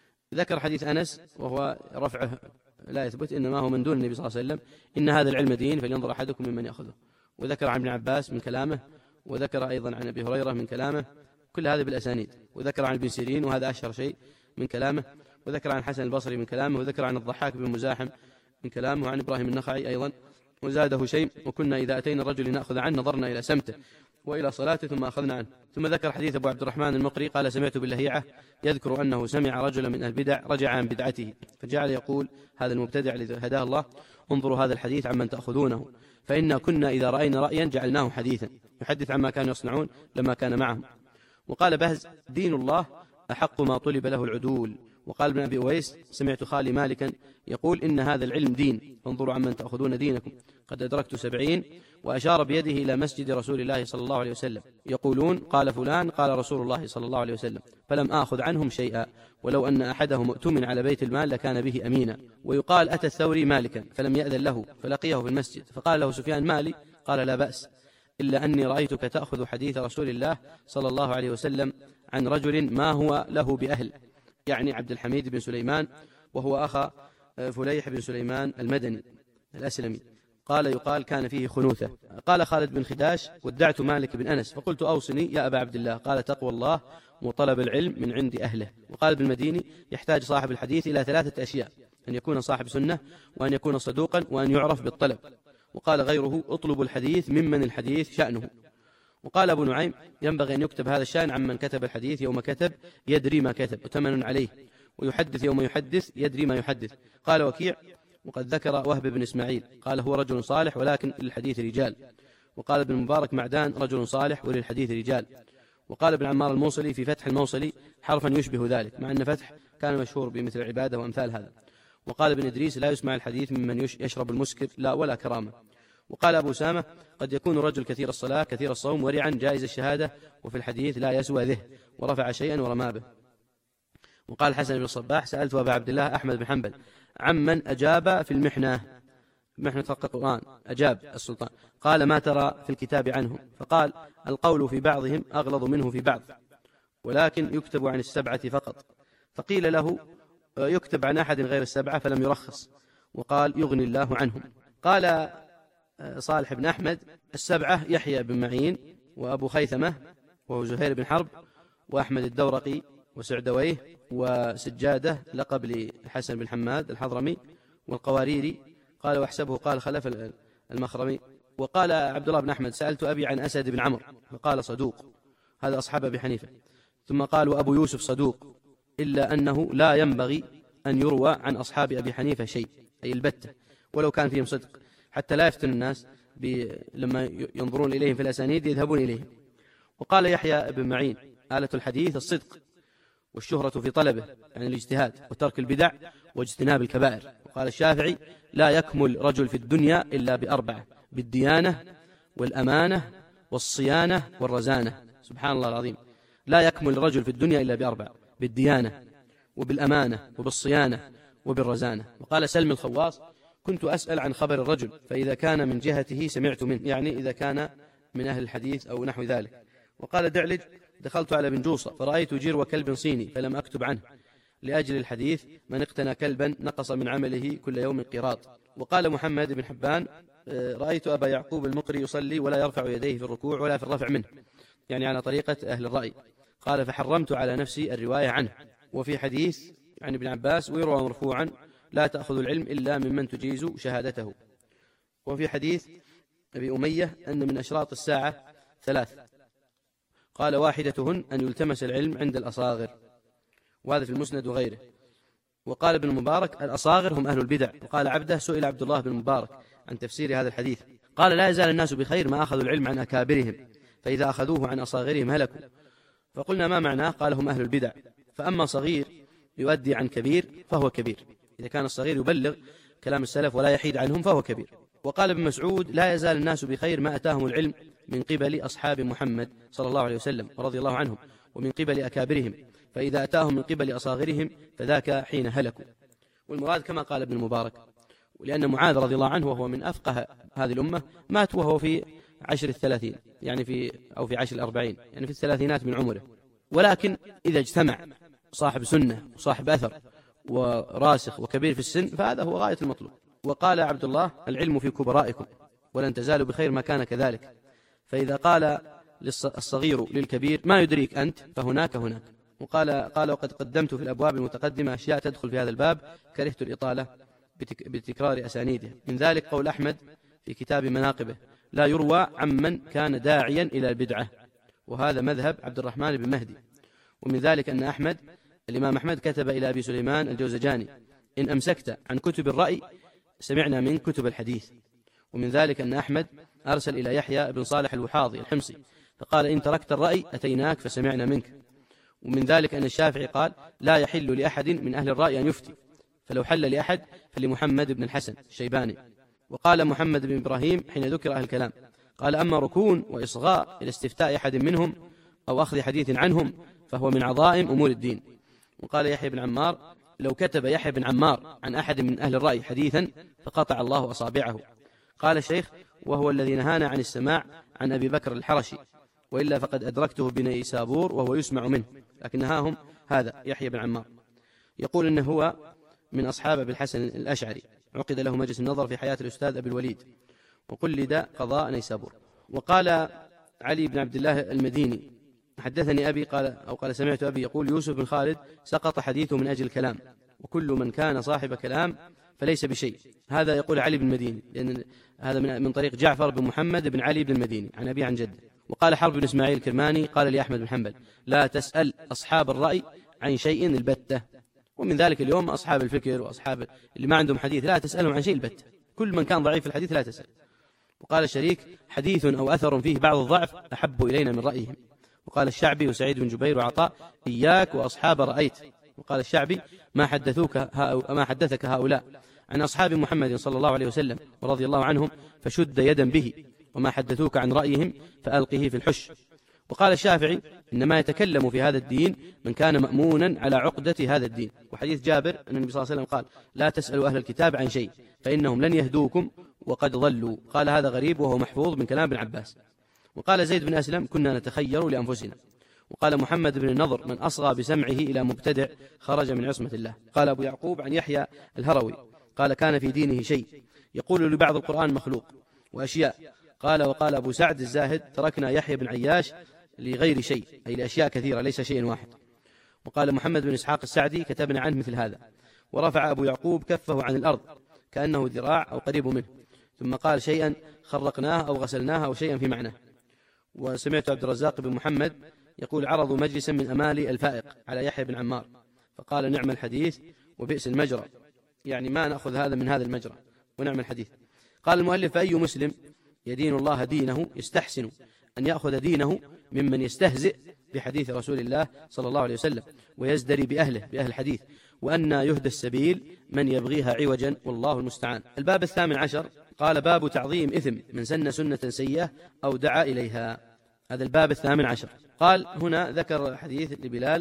ذكر حديث أنس وهو رفعه لا يثبت، إنما هو من دون النبي صلى الله عليه وسلم إن هذا العلم دين فلينظر أحدكم ممن يأخذه. وذكر عن ابن عباس من كلامه، وذكر أيضا عن أبي هريرة من كلامه، كل هذا بالأسانيد. وذكر عن ابن سيرين وهذا أشهر شيء من كلامه، وذكر عن حسن البصري من كلامه، وذكر عن الضحاك بن مزاحم من كلامه، وعن إبراهيم النخعي أيضا. وزاده شيء وكنا إذا أتينا الرجل نأخذ عنه نظرنا إلى سمته وإلى صلاته ثم أخذنا عنه. ثم ذكر حديث أبو عبد الرحمن المقري قال سمعت باللهيعة يذكر أنه سمع رجلا من البدع رجع عن بدعته فجعل يقول هذا المبتدع الذي هداه الله انظروا هذا الحديث عمن تأخذونه، فإنا كنا إذا رأينا رأيا جعلناه حديثا، يحدث عما كانوا يصنعون لما كان معهم. وقال بهز دين الله أحق ما طلب له العدول. وقال ابن أبي أويس سمعت خالي مالكا يقول إن هذا العلم دين فانظروا عمن تأخذون دينكم قد أدركت سبعين، وأشار بيده إلى مسجد رسول الله صلى الله عليه وسلم يقولون قال فلان قال رسول الله صلى الله عليه وسلم، فلم آخذ عنهم شيئا، ولو أن أحدهم مؤتمن على بيت المال لكان به أمينا. ويقال أتى الثوري مالكا فلم يأذن له فلقيه في المسجد فقال له سفيان مالي، قال لا بأس إلا أني رأيتك تأخذ حديث رسول الله صلى الله عليه وسلم عن رجل ما هو له بأهل، يعني عبد الحميد بن سليمان وهو أخا فليح بن سليمان المدني الأسلمي. قال يقال كان فيه خنوثة. قال خالد بن خداش ودعت مالك بن أنس فقلت أوصني يا أبا عبد الله، قال تقوى الله وطلب العلم من عند أهله. وقال ابن المديني يحتاج صاحب الحديث إلى ثلاثة أشياء: أن يكون صاحب سنة، وأن يكون صدوقا، وأن يعرف بالطلب. وقال غيره اطلبوا الحديث ممن الحديث شأنه. وقال أبو نعيم ينبغي أن يكتب هذا الشأن عمن كتب الحديث يوم كتب يدري ما كتب وتمن عليه، ويحدث يوم يحدث يدري ما يحدث. قال وكيع وقد ذكر وهب بن إسماعيل قال هو رجل صالح ولكن للحديث رجال. وقال ابن المبارك معدان رجل صالح وللحديث رجال. وقال ابن عمار الموصلي في فتح الموصلي حرفا يشبه ذلك، مع أن فتح كان مشهور بمثل العبادة وأمثال هذا. وقال ابن إدريس لا يسمع الحديث ممن يشرب المسكر لا ولا كرامة. وقال أبو سامة قد يكون رجل كثير الصلاة كثير الصوم ورعا جائز الشهادة وفي الحديث لا يسوى ذه، ورفع شيئا ورمى به. وقال حسن بن الصباح سألت أبا عبد الله أحمد بن حنبل عمن أجاب في المحنة محنة خلق القرآن أجاب السلطان قال ما ترى في الكتاب عنهم؟ فقال القول في بعضهم أغلظ منه في بعض، ولكن يكتب عن السبعة فقط. فقيل له يكتب عن أحد غير السبعة، فلم يرخص، وقال يغني الله عنهم. قال صالح بن أحمد السبعة يحيى بن معين وأبو خيثمة وهو زهير بن حرب وأحمد الدورقي وسعدويه وسجادة لقب لحسن بن حماد الحضرمي والقواريري. قال واحسبه قال خلف المخرمي. وقال عبد الله بن أحمد سألت أبي عن أسد بن عمرو فقال صدوق، هذا أصحاب أبي حنيفة. ثم قال وأبو يوسف صدوق، إلا أنه لا ينبغي أن يروى عن أصحاب أبي حنيفة شيء، أي البتة، ولو كان فيهم صدق، حتى لا يفتن الناس لما ينظرون إليهم في الأسانيد يذهبون إليهم. وقال يحيى بن معين آلة الحديث الصدق والشهرة في طلبه، يعني الاجتهاد وترك البدع واجتناب الكبائر. وقال الشافعي لا يكمل رجل في الدنيا إلا بأربعة: بالديانة والأمانة والصيانة والرزانة. سبحان الله العظيم، لا يكمل رجل في الدنيا إلا بأربعة: بالديانة وبالأمانة وبالصيانة وبالرزانة. وقال سلم الخواص كنت أسأل عن خبر الرجل، فإذا كان من جهته سمعت منه، يعني إذا كان من أهل الحديث أو نحو ذلك. وقال دعلج دخلت على بن جوصة فرأيت جرو كلب صيني فلم أكتب عنه لأجل الحديث من اقتنى كلبا نقص من عمله كل يوم قيراط. وقال محمد بن حبان رأيت أبا يعقوب المقري يصلي ولا يرفع يديه في الركوع ولا في الرفع منه، يعني على طريقة أهل الرأي. قال فحرمت على نفسي الرواية عنه. وفي حديث عن ابن عباس ويروى مرفوعا لا تأخذ العلم إلا ممن تجيز شهادته. وفي حديث أبي أمية أن من أشراط الساعة ثلاث، قال واحدتهن أن يلتمس العلم عند الأصاغر، وهذا في المسند وغيره. وقال ابن المبارك الأصاغر هم أهل البدع. وقال عبده سئل عبد الله بن المبارك عن تفسير هذا الحديث قال لا يزال الناس بخير ما أخذوا العلم عن أكابرهم، فإذا أخذوه عن أصاغرهم هلكوا. فقلنا ما معناه؟ قال هم أهل البدع. فأما صغير يؤدي عن كبير فهو كبير، إذا كان الصغير يبلغ كلام السلف ولا يحيد عنهم فهو كبير. وقال ابن مسعود لا يزال الناس بخير ما أتاهم العلم من قبل أصحاب محمد صلى الله عليه وسلم ورضي الله عنهم ومن قبل أكابرهم، فإذا أتاهم من قبل أصاغرهم فذاك حين هلكوا. والمراد كما قال ابن المبارك، ولأن معاذ رضي الله عنه وهو من أفقه هذه الأمة مات وهو في عشر الثلاثين، يعني في أو في عشر الأربعين، يعني في الثلاثينات من عمره. ولكن إذا اجتمع صاحب سنة وصاحب أثر وراسخ وكبير في السن فهذا هو غاية المطلوب. وقال عبد الله العلم في كبرائكم ولن تزالوا بخير ما كان كذلك. فإذا قال الصغير للكبير ما يدريك أنت فهناك هناك. وقال قال وقد قدمت في الأبواب المتقدمة أشياء تدخل في هذا الباب كرهت الإطالة بتكرار أسانيده. من ذلك قول أحمد في كتاب مناقبه لا يروى عمن كان داعيا إلى البدعة، وهذا مذهب عبد الرحمن بن مهدي. ومن ذلك أن أحمد الإمام أحمد كتب إلى أبي سليمان الجوزجاني إن أمسكت عن كتب الرأي سمعنا من كتب الحديث. ومن ذلك أن أحمد أرسل إلى يحيى بن صالح الوحاضي الحمصي فقال إن تركت الرأي أتيناك فسمعنا منك. ومن ذلك أن الشافعي قال لا يحل لأحد من أهل الرأي أن يفتي، فلو حل لأحد فلمحمد بن الحسن الشيباني. وقال محمد بن إبراهيم حين ذكر أهل الكلام قال أما ركون وإصغاء إلى استفتاء أحد منهم أو أخذ حديث عنهم فهو من عظائم أمور الدين. وقال يحيى بن عمار لو كتب يحيى بن عمار عن أحد من أهل الرأي حديثا فقطع الله أصابعه. قال الشيخ وهو الذي نهانا عن السماع عن أبي بكر الحرشي، وإلا فقد أدركته بنيسابور وهو يسمع منه، لكن نهاهم هذا يحيى بن عمار. يقول إنه هو من أصحاب أبي الحسن الأشعري، عقد له مجلس النظر في حياة الأستاذ أبي الوليد وقلد قضاء نيسابور. وقال علي بن عبد الله المديني حدثني أبي قال أو قال سمعت أبي يقول يوسف بن خالد سقط حديثه من أجل الكلام، وكل من كان صاحب كلام فليس بشيء. هذا يقول علي بن المديني، لأن هذا من طريق جعفر بن محمد بن علي بن المديني عن أبي عن جد. وقال حرب بن إسماعيل الكرماني قال لي أحمد بن حنبل لا تسأل أصحاب الرأي عن شيء البتة. ومن ذلك اليوم أصحاب الفكر وأصحاب اللي ما عندهم حديث لا تسألهم عن شيء البتة، كل من كان ضعيف في الحديث لا تسأل. وقال الشريك حديث أو أثر فيه بعض الضعف أحب إلينا من رأيهم. وقال الشعبي وسعيد بن جبير وعطاء إياك وأصحاب رأيت. وقال الشعبي ما حدثوك ما حدثك هؤلاء عن أصحاب محمد صلى الله عليه وسلم ورضي الله عنهم فشد يدا به، وما حدثوك عن رأيهم فألقه في الحش. وقال الشافعي إنما يتكلم في هذا الدين من كان مأمونا على عقدة هذا الدين. وحديث جابر أن النبي صلى الله عليه وسلم قال لا تسألوا أهل الكتاب عن شيء فإنهم لن يهدوكم وقد ضلوا. قال هذا غريب وهو محفوظ من كلام ابن عباس. وقال زيد بن أسلم كنا نتخير لأنفسنا. وقال محمد بن النضر من أصغى بسمعه إلى مبتدع خرج من عصمة الله. قال أبو يعقوب عن يحيى الهروي قال كان في دينه شيء يقول لبعض القرآن مخلوق وأشياء. قال وقال أبو سعد الزاهد تركنا يحيى بن عياش لغير شيء، أي لأشياء كثيرة ليس شيء واحد. وقال محمد بن إسحاق السعدي كتبنا عنه مثل هذا. ورفع أبو يعقوب كفه عن الأرض كأنه ذراع أو قريب منه، ثم قال شيئا خرقناه أو غسلناه أو شيئا في معناه. وسمعت عبد الرزاق بن محمد يقول عرضوا مجلسا من أمالي الفائق على يحيى بن عمار فقال نعم الحديث وبئس المجرى، يعني ما نأخذ هذا من هذا المجرى، ونعم الحديث. قال المؤلف فأي مسلم يدين الله دينه يستحسن أن يأخذ دينه ممن يستهزئ بحديث رسول الله صلى الله عليه وسلم ويزدري بأهله بأهل الحديث، وأن يهدى السبيل من يبغيها عوجا والله المستعان. الباب الثامن عشر قال باب تعظيم إثم من سن سنة سيئة أو دعا إليها. هذا الباب الثامن عشر. قال هنا ذكر حديث لبلال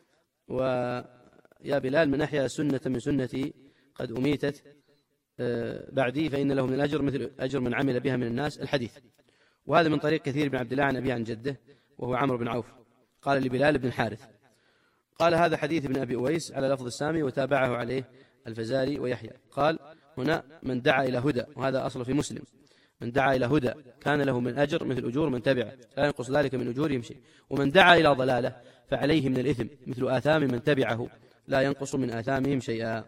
ويا بلال من أحيا سنة من سنتي قد أميتت بعدي فإن له من الأجر مثل أجر من عمل بها من الناس الحديث. وهذا من طريق كثير بن عبد الله عن أبي عن جده وهو عمرو بن عوف. قال لبلال بن الحارث. قال هذا حديث ابن أبي أويس على لفظ السامي وتابعه عليه الفزاري ويحيى. قال هنا من دعا إلى هدى، وهذا أصل في مسلم، من دعا إلى هدى كان له من أجر مثل أجور من تبعه لا ينقص ذلك من أجورهم شيء، ومن دعا إلى ضلالة فعليه من الإثم مثل آثام من تبعه لا ينقص من آثامهم شيئا،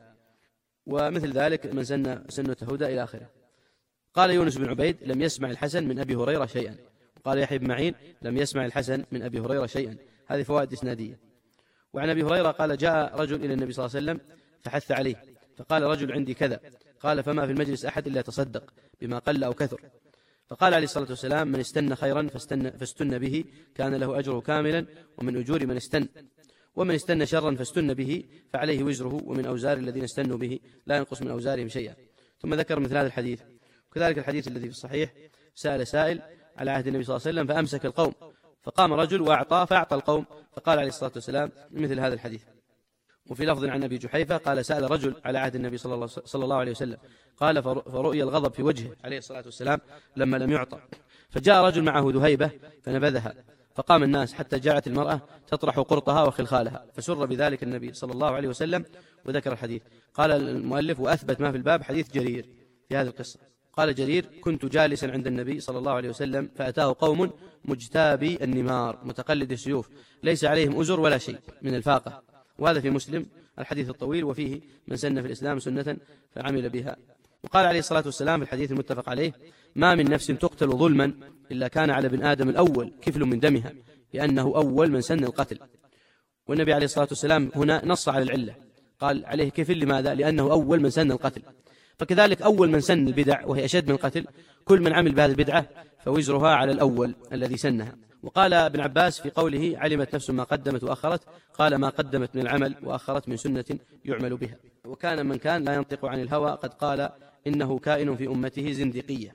ومثل ذلك من سن سنة هدى إلى آخره. قال يونس بن عبيد لم يسمع الحسن من أبي هريرة شيئا. وقال يحيى بن معين لم يسمع الحسن من أبي هريرة شيئا. هذه فوائد إسنادية. وعن أبي هريرة قال جاء رجل إلى النبي صلى الله عليه وسلم فحث عليه، فقال رجل عندي كذا، قال فما في المجلس أحد إلا تصدق بما قل أو كثر. فقال عليه الصلاة والسلام من استنى خيرا فاستن, فاستن به كان له أجره كاملا ومن أجور من استن، ومن استنى شرا فاستن به فعليه وزره ومن أوزار الذين استنوا به لا ينقص من أوزارهم شيئا. ثم ذكر مثل هذا الحديث. وكذلك الحديث الذي في الصحيح سأل سائل على عهد النبي صلى الله عليه وسلم فأمسك القوم، فقام رجل وأعطى فأعطى القوم، فقال عليه الصلاة والسلام مثل هذا الحديث. وفي لفظ عن أبي جحيفة قال سأل رجل على عهد النبي صلى الله, صلى الله عليه وسلم قال فرؤي الغضب في وجهه عليه الصلاة والسلام لما لم يعطى، فجاء رجل معه ذهيبة فنبذها، فقام الناس حتى جاءت المرأة تطرح قرطها وخلخالها، فسر بذلك النبي صلى الله عليه وسلم وذكر الحديث. قال المؤلف وأثبت ما في الباب حديث جرير في هذه القصة. قال جرير كنت جالسا عند النبي صلى الله عليه وسلم فأتاه قوم مجتابي النمار متقلد السيوف ليس عليهم أزر ولا شيء من الفاقة، وهذا في مسلم الحديث الطويل وفيه من سن في الإسلام سنة فعمل بها. وقال عليه الصلاة والسلام في الحديث المتفق عليه ما من نفس تقتل ظلما إلا كان على ابن آدم الأول كفل من دمها لأنه أول من سن القتل. والنبي عليه الصلاة والسلام هنا نص على العلة، قال عليه كفل لماذا؟ لأنه أول من سن القتل. فكذلك أول من سن البدع وهي أشد من القتل كل من عمل بهذه البدعة فوزرها على الأول الذي سنها. وقال ابن عباس في قوله علمت نفس ما قدمت وأخرت قال ما قدمت من العمل وأخرت من سنة يعمل بها. وكان من كان لا ينطق عن الهوى قد قال إنه كائن في أمته زندقية.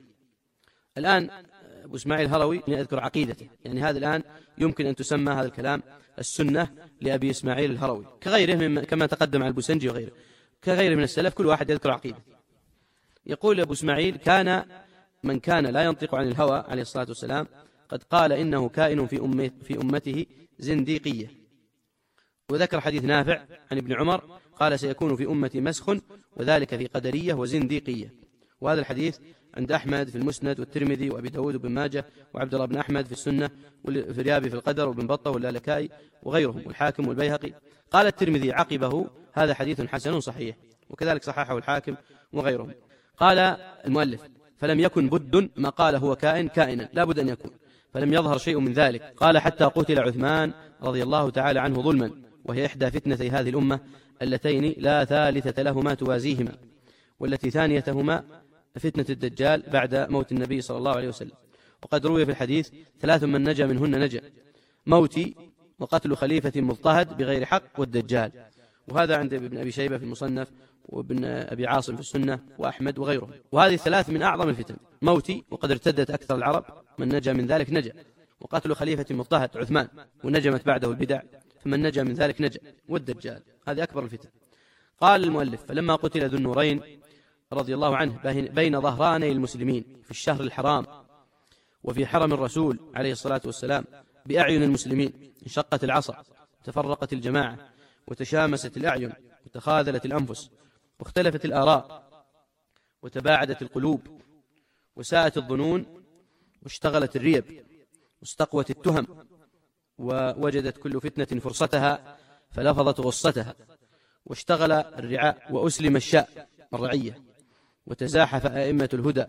الآن أبو إسماعيل الهروي يذكر عقيدته، يعني هذا الآن يمكن أن تسمى هذا الكلام السنة لأبي إسماعيل الهروي كغيره كما تقدم عن البوسنجي وغيره كغيره من السلف كل واحد يذكر عقيدة. يقول أبو إسماعيل كان من كان لا ينطق عن الهوى عليه الصلاة والسلام قد قال إنه كائن في, أمه في أمته زنديقية. وذكر حديث نافع عن ابن عمر قال سيكون في أمتي مسخ وذلك في قدرية وزنديقية. وهذا الحديث عند أحمد في المسند والترمذي وأبي داود وابن ماجه وعبد الله بن أحمد في السنة والفريابي في القدر وابن بطة واللالكائي وغيرهم والحاكم والبيهقي. قال الترمذي عقبه هذا حديث حسن صحيح، وكذلك صححه الحاكم وغيرهم. قال المؤلف فلم يكن بد ما قال هو كائن كائنا لا بد أن يكون، فلم يظهر شيء من ذلك. قال حتى قتل عثمان رضي الله تعالى عنه ظلما، وهي إحدى فتنتي هذه الأمة اللتين لا ثالثة لهما توازيهما، والتي ثانيتهما فتنة الدجال بعد موت النبي صلى الله عليه وسلم. وقد روي في الحديث ثلاث من نجا منهن نجا، موتي وقتل خليفة مضطهد بغير حق والدجال. وهذا عند ابن أبي شيبة في المصنف وابن أبي عاصم في السنة وأحمد وغيرهم. وهذه الثلاث من أعظم الفتن، موتي وقد ارتدت أكثر العرب من نجا من ذلك نجا، وقتل خليفة مضطهد عثمان ونجمت بعده البدع، فمن نجا من ذلك نجا، والدجال. هذه أكبر الفتن. قال المؤلف: فلما قتل ذو النورين رضي الله عنه بين ظهراني المسلمين في الشهر الحرام وفي حرم الرسول عليه الصلاة والسلام بأعين المسلمين، انشقت العصا، تفرقت الجماعة، وتشامست الأعين، وتخاذلت الأنفس، واختلفت الآراء، وتباعدت القلوب، وساءت الظنون، واشتغلت الريب، واستقوت التهم، ووجدت كل فتنة فرصتها فلفظت غصتها، واشتغل الرعاء، وأسلم الشاء الرعية، وتزاحف أئمة الهدى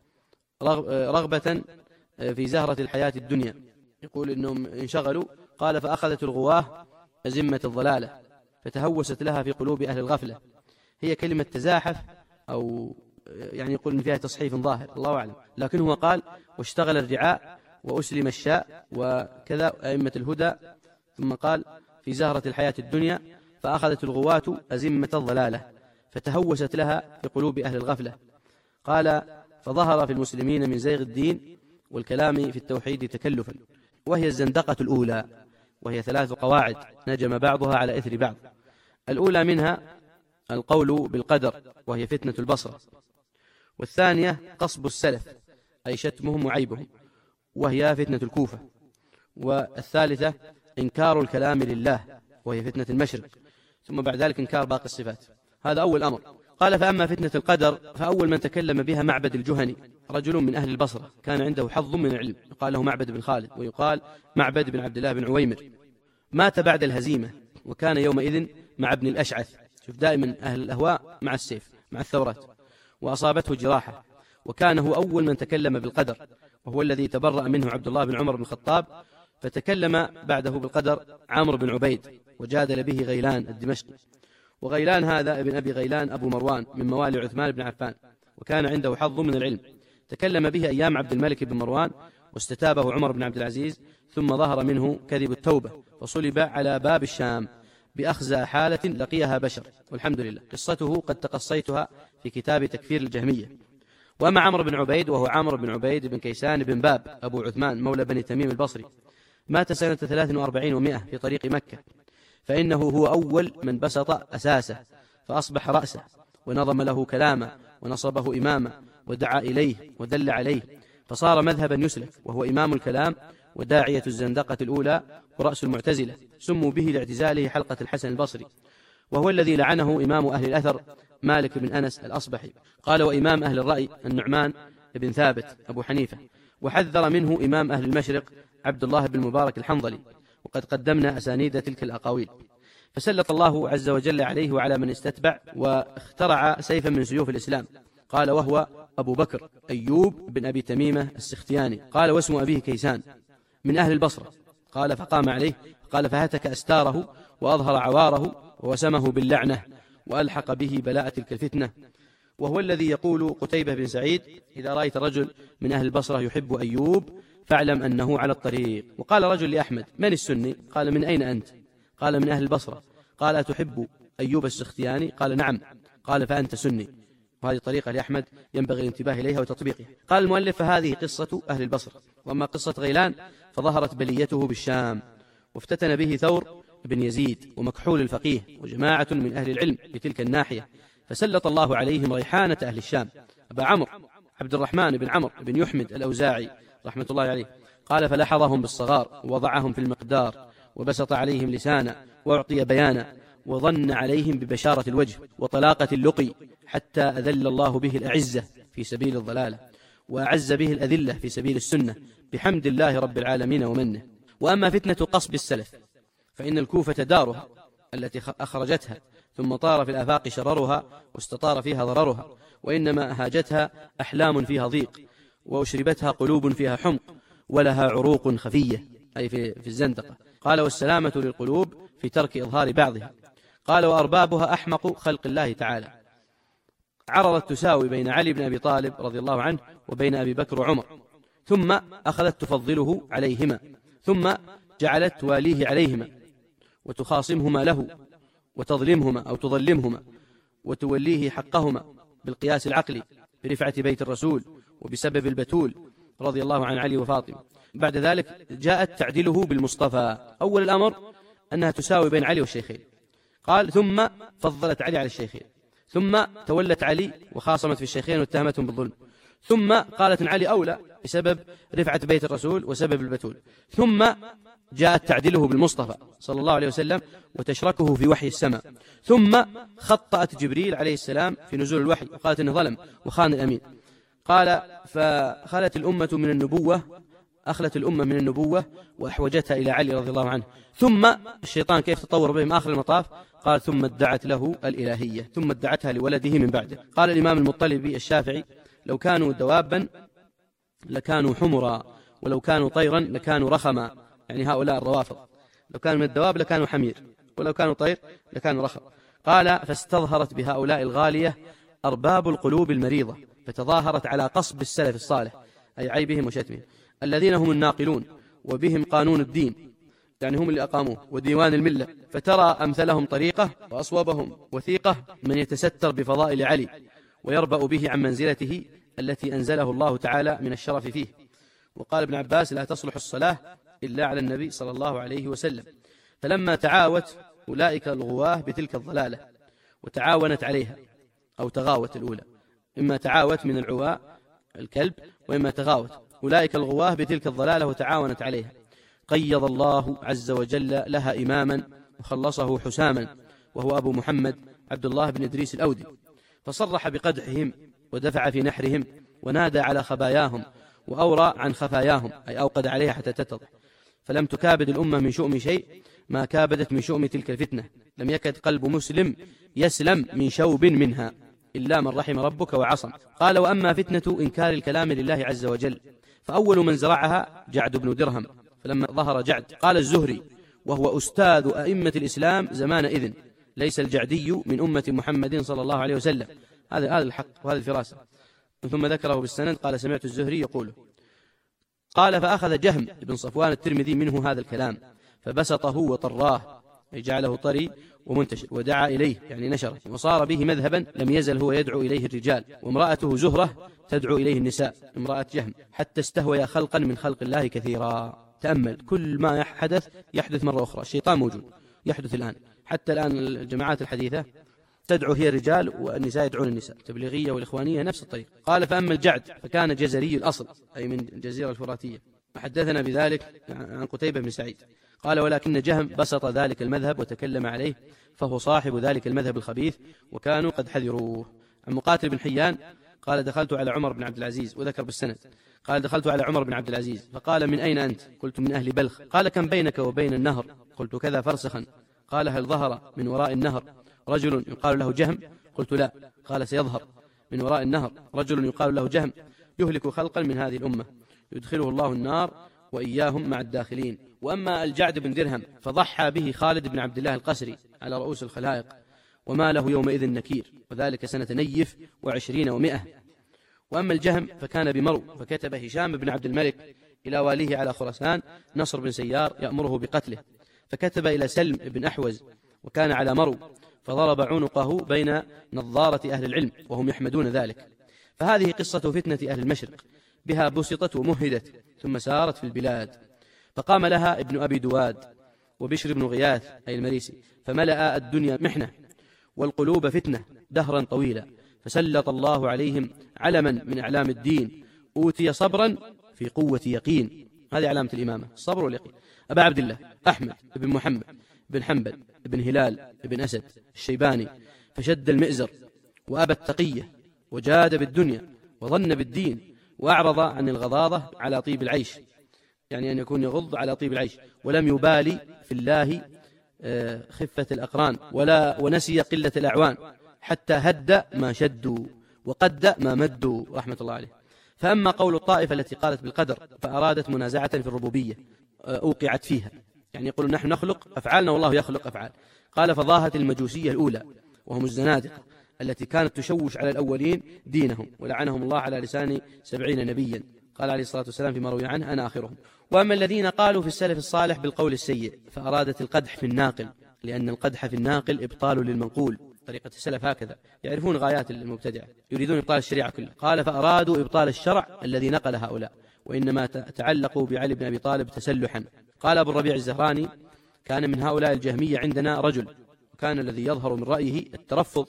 رغبة في زهرة الحياة الدنيا. يقول إنهم انشغلوا، قال: فأخذت الغواه أزمة الضلالة فتهوست لها في قلوب أهل الغفلة. هي كلمة تزاحف، أو يعني يقول إن فيها تصحيف ظاهر، الله أعلم، لكن هو قال: واشتغل الرعاء وأسلم الشاء وكذا أئمة الهدى، ثم قال: في زهرة الحياة الدنيا فأخذت الغواة أزمة الضلالة فتهوست لها في قلوب أهل الغفلة. قال: فظهر في المسلمين من زيغ الدين والكلام في التوحيد تكلفا، وهي الزندقة الأولى، وهي ثلاث قواعد نجم بعضها على إثر بعض. الأولى منها القول بالقدر، وهي فتنة البصرة، والثانية قصب السلف، أي شتمهم وعيبهم، وهي فتنة الكوفة، والثالثة إنكار الكلام لله، وهي فتنة المشرق، ثم بعد ذلك إنكار باقي الصفات. هذا أول أمر. قال: فأما فتنة القدر فأول من تكلم بها معبد الجهني، رجل من أهل البصرة كان عنده حظ من العلم، يقال له معبد بن خالد، ويقال معبد بن عبد الله بن عويمر. مات بعد الهزيمة، وكان يومئذ مع ابن الأشعث. شوف، دائما أهل الأهواء مع السيف، مع الثورات. وأصابته جراحة، وكان هو أول من تكلم بالقدر، وهو الذي تبرأ منه عبد الله بن عمر بن الخطاب، فتكلم بعده بالقدر عمرو بن عبيد، وجادل به غيلان الدمشقي. وغيلان هذا ابن أبي غيلان أبو مروان من موالي عثمان بن عفان، وكان عنده حظ من العلم، تكلم به أيام عبد الملك بن مروان، واستتابه عمر بن عبد العزيز، ثم ظهر منه كذب التوبة، فصلب على باب الشام بأخزى حالة لقيها بشر، والحمد لله. قصته قد تقصيتها في كتاب تكفير الجهمية. وأما عمرو بن عبيد، وهو عمرو بن عبيد بن كيسان بن باب أبو عثمان مولى بني تميم البصري، مات سنة ثلاث وأربعين ومائة في طريق مكة، فإنه هو أول من بسط أساسه فأصبح رأسه، ونظم له كلاما، ونصبه إماما، ودعا إليه ودل عليه، فصار مذهبا يسلك، وهو إمام الكلام وداعية الزندقة الأولى ورأس المعتزلة، سموا به لاعتزاله حلقة الحسن البصري، وهو الذي لعنه إمام أهل الأثر مالك بن أنس الأصبحي. قال: وإمام أهل الرأي النعمان بن ثابت أبو حنيفة، وحذر منه إمام أهل المشرق عبد الله بن مبارك الحنظلي، وقد قدمنا أسانيد تلك الأقاويل. فسلط الله عز وجل عليه وعلى من استتبع، واخترع سيفا من سيوف الإسلام. قال: وهو أبو بكر أيوب بن أبي تميمة السختياني. قال: واسم أبيه كيسان من أهل البصرة. قال: فقام عليه، قال: فهتك أستاره وأظهر عواره ووسمه باللعنة، وألحق به بلاء تلك الفتنة. وهو الذي يقول قتيبة بن سعيد: إذا رأيت رجل من أهل البصرة يحب أيوب فاعلم أنه على الطريق. وقال رجل لأحمد: من السني؟ قال: من أين أنت؟ قال: من أهل البصرة. قال: أتحب أيوب السختياني؟ قال: نعم. قال: فأنت سني. وهذه طريقة لأحمد ينبغي الانتباه إليها وتطبيقها. قال المؤلف: فهذه قصة أهل البصرة. وأما قصة غيلان فظهرت بليته بالشام، وافتتن به ثور بن يزيد ومكحول الفقيه وجماعة من أهل العلم بتلك الناحية، فسلط الله عليهم ريحانة أهل الشام أبا عمرو عبد الرحمن بن عمرو بن يحمد الأوزاعي رحمة الله عليه. قال: فلحظهم بالصغار ووضعهم في المقدار، وبسط عليهم لسانا وأعطي بيانا، وظن عليهم ببشارة الوجه وطلاقة اللقي، حتى أذل الله به الأعزة في سبيل الضلالة، وأعز به الأذلة في سبيل السنة، بحمد الله رب العالمين ومنه. وأما فتنة قصب السلف فإن الكوفة دارها التي أخرجتها، ثم طار في الآفاق شررها واستطار فيها ضررها، وإنما أهاجتها أحلام فيها ضيق، وأشربتها قلوب فيها حمق، ولها عروق خفية، أي في, في الزندقة. قال: والسلامة للقلوب في ترك إظهار بعضها. قال: وأربابها أحمق خلق الله تعالى. عرضت تساوي بين علي بن أبي طالب رضي الله عنه وبين أبي بكر وعمر، ثم أخذت تفضله عليهما، ثم جعلت تواليه عليهما، وتخاصمهما له، وتظلمهما أو تظلمهما، وتوليه حقهما بالقياس العقلي برفعة بيت الرسول وبسبب البتول رضي الله عن علي وفاطمة. بعد ذلك جاءت تعديله بالمصطفى. أول الأمر أنها تساوي بين علي والشيخين، قال ثم فضلت علي على الشيخين، ثم تولت علي وخاصمت في الشيخين واتهمتهم بالظلم، ثم قالت إن علي أولى بسبب رفعة بيت الرسول وسبب البتول، ثم جاءت تعديله بالمصطفى صلى الله عليه وسلم وتشركه في وحي السماء، ثم خطأت جبريل عليه السلام في نزول الوحي وقالت إنه ظلم وخان الأمين. قال فخلت الأمة من النبوة، أخلت الأمة من النبوة وأحوجتها إلى علي رضي الله عنه. ثم الشيطان كيف تطور بهم آخر المطاف؟ قال ثم ادعت له الإلهية، ثم ادعتها لولده من بعده. قال الإمام المطلبي الشافعي لو كانوا دوابا لكانوا حمرا، ولو كانوا طيرا لكانوا رخما، يعني هؤلاء الروافض لو كانوا من الدواب لكانوا حمير، ولو كانوا طير لكانوا رخم. قال فاستظهرت بهؤلاء الغالية أرباب القلوب المريضة، فتظاهرت على قصب السلف الصالح، أي عيبهم وشتمهم، الذين هم الناقلون وبهم قانون الدين، يعني هم اللي أقاموه، وديوان الملة، فترى أمثلهم طريقة وأصوبهم وثيقة من يتستر بفضائل علي ويربأ به عن منزلته التي أنزله الله تعالى من الشرف فيه. وقال ابن عباس لا تصلح الصلاة إلا على النبي صلى الله عليه وسلم. فلما تعاوت أولئك الغواه بتلك الضلالة وتعاونت عليها، أو تغاوت الأولى، إما تعاوت من العواء الكلب، وإما تغاوت أولئك الغواه بتلك الضلالة وتعاونت عليها، قيض الله عز وجل لها إماما وخلصه حساما، وهو أبو محمد عبد الله بن إدريس الأودي، فصرح بقدحهم ودفع في نحرهم ونادى على خباياهم وأورى عن خفاياهم، أي أوقد عليها حتى تتضح. فلم تكابد الأمة من شؤم شيء ما كابدت من شؤم تلك الفتنة، لم يكد قلب مسلم يسلم من شوب منها إلا من رحم ربك وعصم. قال وأما فتنة إنكار الكلام لله عز وجل فأول من زرعها جعد بن درهم، فلما ظهر جعد قال الزهري وهو أستاذ أئمة الإسلام زمان إذن ليس الجعدي من أمة محمد صلى الله عليه وسلم، هذا هذا الحق وهذه الفراسة. ثم ذكره بالسند قال سمعت الزهري يقوله. قال فأخذ جهم بن صفوان الترمذي منه هذا الكلام فبسطه وطراه، أي جعله طري ومنتشر، ودعا إليه يعني نشره، وصار به مذهبا لم يزل هو يدعو إليه الرجال، وامرأته زهرة تدعو إليه النساء امرأة جهم، حتى استهوي خلقا من خلق الله كثيرا. تأمل كل ما حدث يحدث مرة أخرى، الشيطان موجود يحدث الآن، حتى الآن الجماعات الحديثة تدعو هي الرجال والنساء يدعون النساء، التبليغية والإخوانية نفس الطريق. قال فأما الجعد فكان جزري الأصل، أي من الجزيرة الفراتية، وحدثنا بذلك عن قتيبة بن سعيد. قال ولكن جهم بسط ذلك المذهب وتكلم عليه، فهو صاحب ذلك المذهب الخبيث وكانوا قد حذروه. عن مقاتل بن حيان قال دخلت على عمر بن عبد العزيز، وذكر بالسند قال دخلت على عمر بن عبد العزيز فقال من أين أنت؟ قلت من أهل بلخ. قال كم بينك وبين النهر؟ قلت كذا فرسخا. قال هل ظهر من وراء النهر رجل يقال له جهم؟ قلت لا. قال سيظهر من وراء النهر رجل يقال له جهم يهلك خلقا من هذه الأمة يدخله الله النار وإياهم مع الداخلين. وأما الجعد بن درهم فضحى به خالد بن عبد الله القسري على رؤوس الخلائق، وما له يومئذ نكير، وذلك سنة نيف وعشرين ومئة. وأما الجهم فكان بمرو، فكتب هشام بن عبد الملك إلى واليه على خراسان نصر بن سيار يأمره بقتله، فكتب إلى سلم بن أحوز وكان على مرو، فضرب عنقه بين نظارة أهل العلم وهم يحمدون ذلك. فهذه قصة فتنة أهل المشرق، بها بسطت ومهدت ثم سارت في البلاد. فقام لها ابن أبي دواد وبشر بن غياث أي المريسي، فملأ الدنيا محنة والقلوب فتنة دهرا طويلا، فسلط الله عليهم علما من أعلام الدين أوتي صبرا في قوة يقين، هذه علامة الإمامة الصبر واليقين. أبا عبد الله أحمد بن محمد بن حنبل بن هلال بن أسد الشيباني، فشد المئزر وأبى التقية وجاد بالدنيا وظن بالدين، وأعرض عن الغضاضة على طيب العيش، يعني أن يكون يغض على طيب العيش، ولم يبالي في الله خفة الأقران ولا ونسي قلة الأعوان، حتى هد ما شدوا وقد ما مدوا رحمة الله عليه. فأما قول الطائفة التي قالت بالقدر فأرادت منازعة في الربوبية أوقعت فيها، يعني يقولون نحن نخلق أفعالنا والله يخلق أفعال. قال فضاهت المجوسية الأولى وهم الزنادقة التي كانت تشوش على الأولين دينهم، ولعنهم الله على لسان سبعين نبيا، قال عليه الصلاة والسلام فيما روي عنه أنا آخرهم. وأما الذين قالوا في السلف الصالح بالقول السيء فأرادت القدح في الناقل، لأن القدح في الناقل إبطال للمنقول، طريقة السلف هكذا، يعرفون غايات المبتدعة، يريدون إبطال الشريعة كلها. قال فأرادوا إبطال الشرع الذي نقل هؤلاء، وإنما تعلقوا بعلي بن أبي طالب تسلحا. قال أبو الربيع الزهراني: كان من هؤلاء الجهمية عندنا رجل، وكان الذي يظهر من رأيه الترفض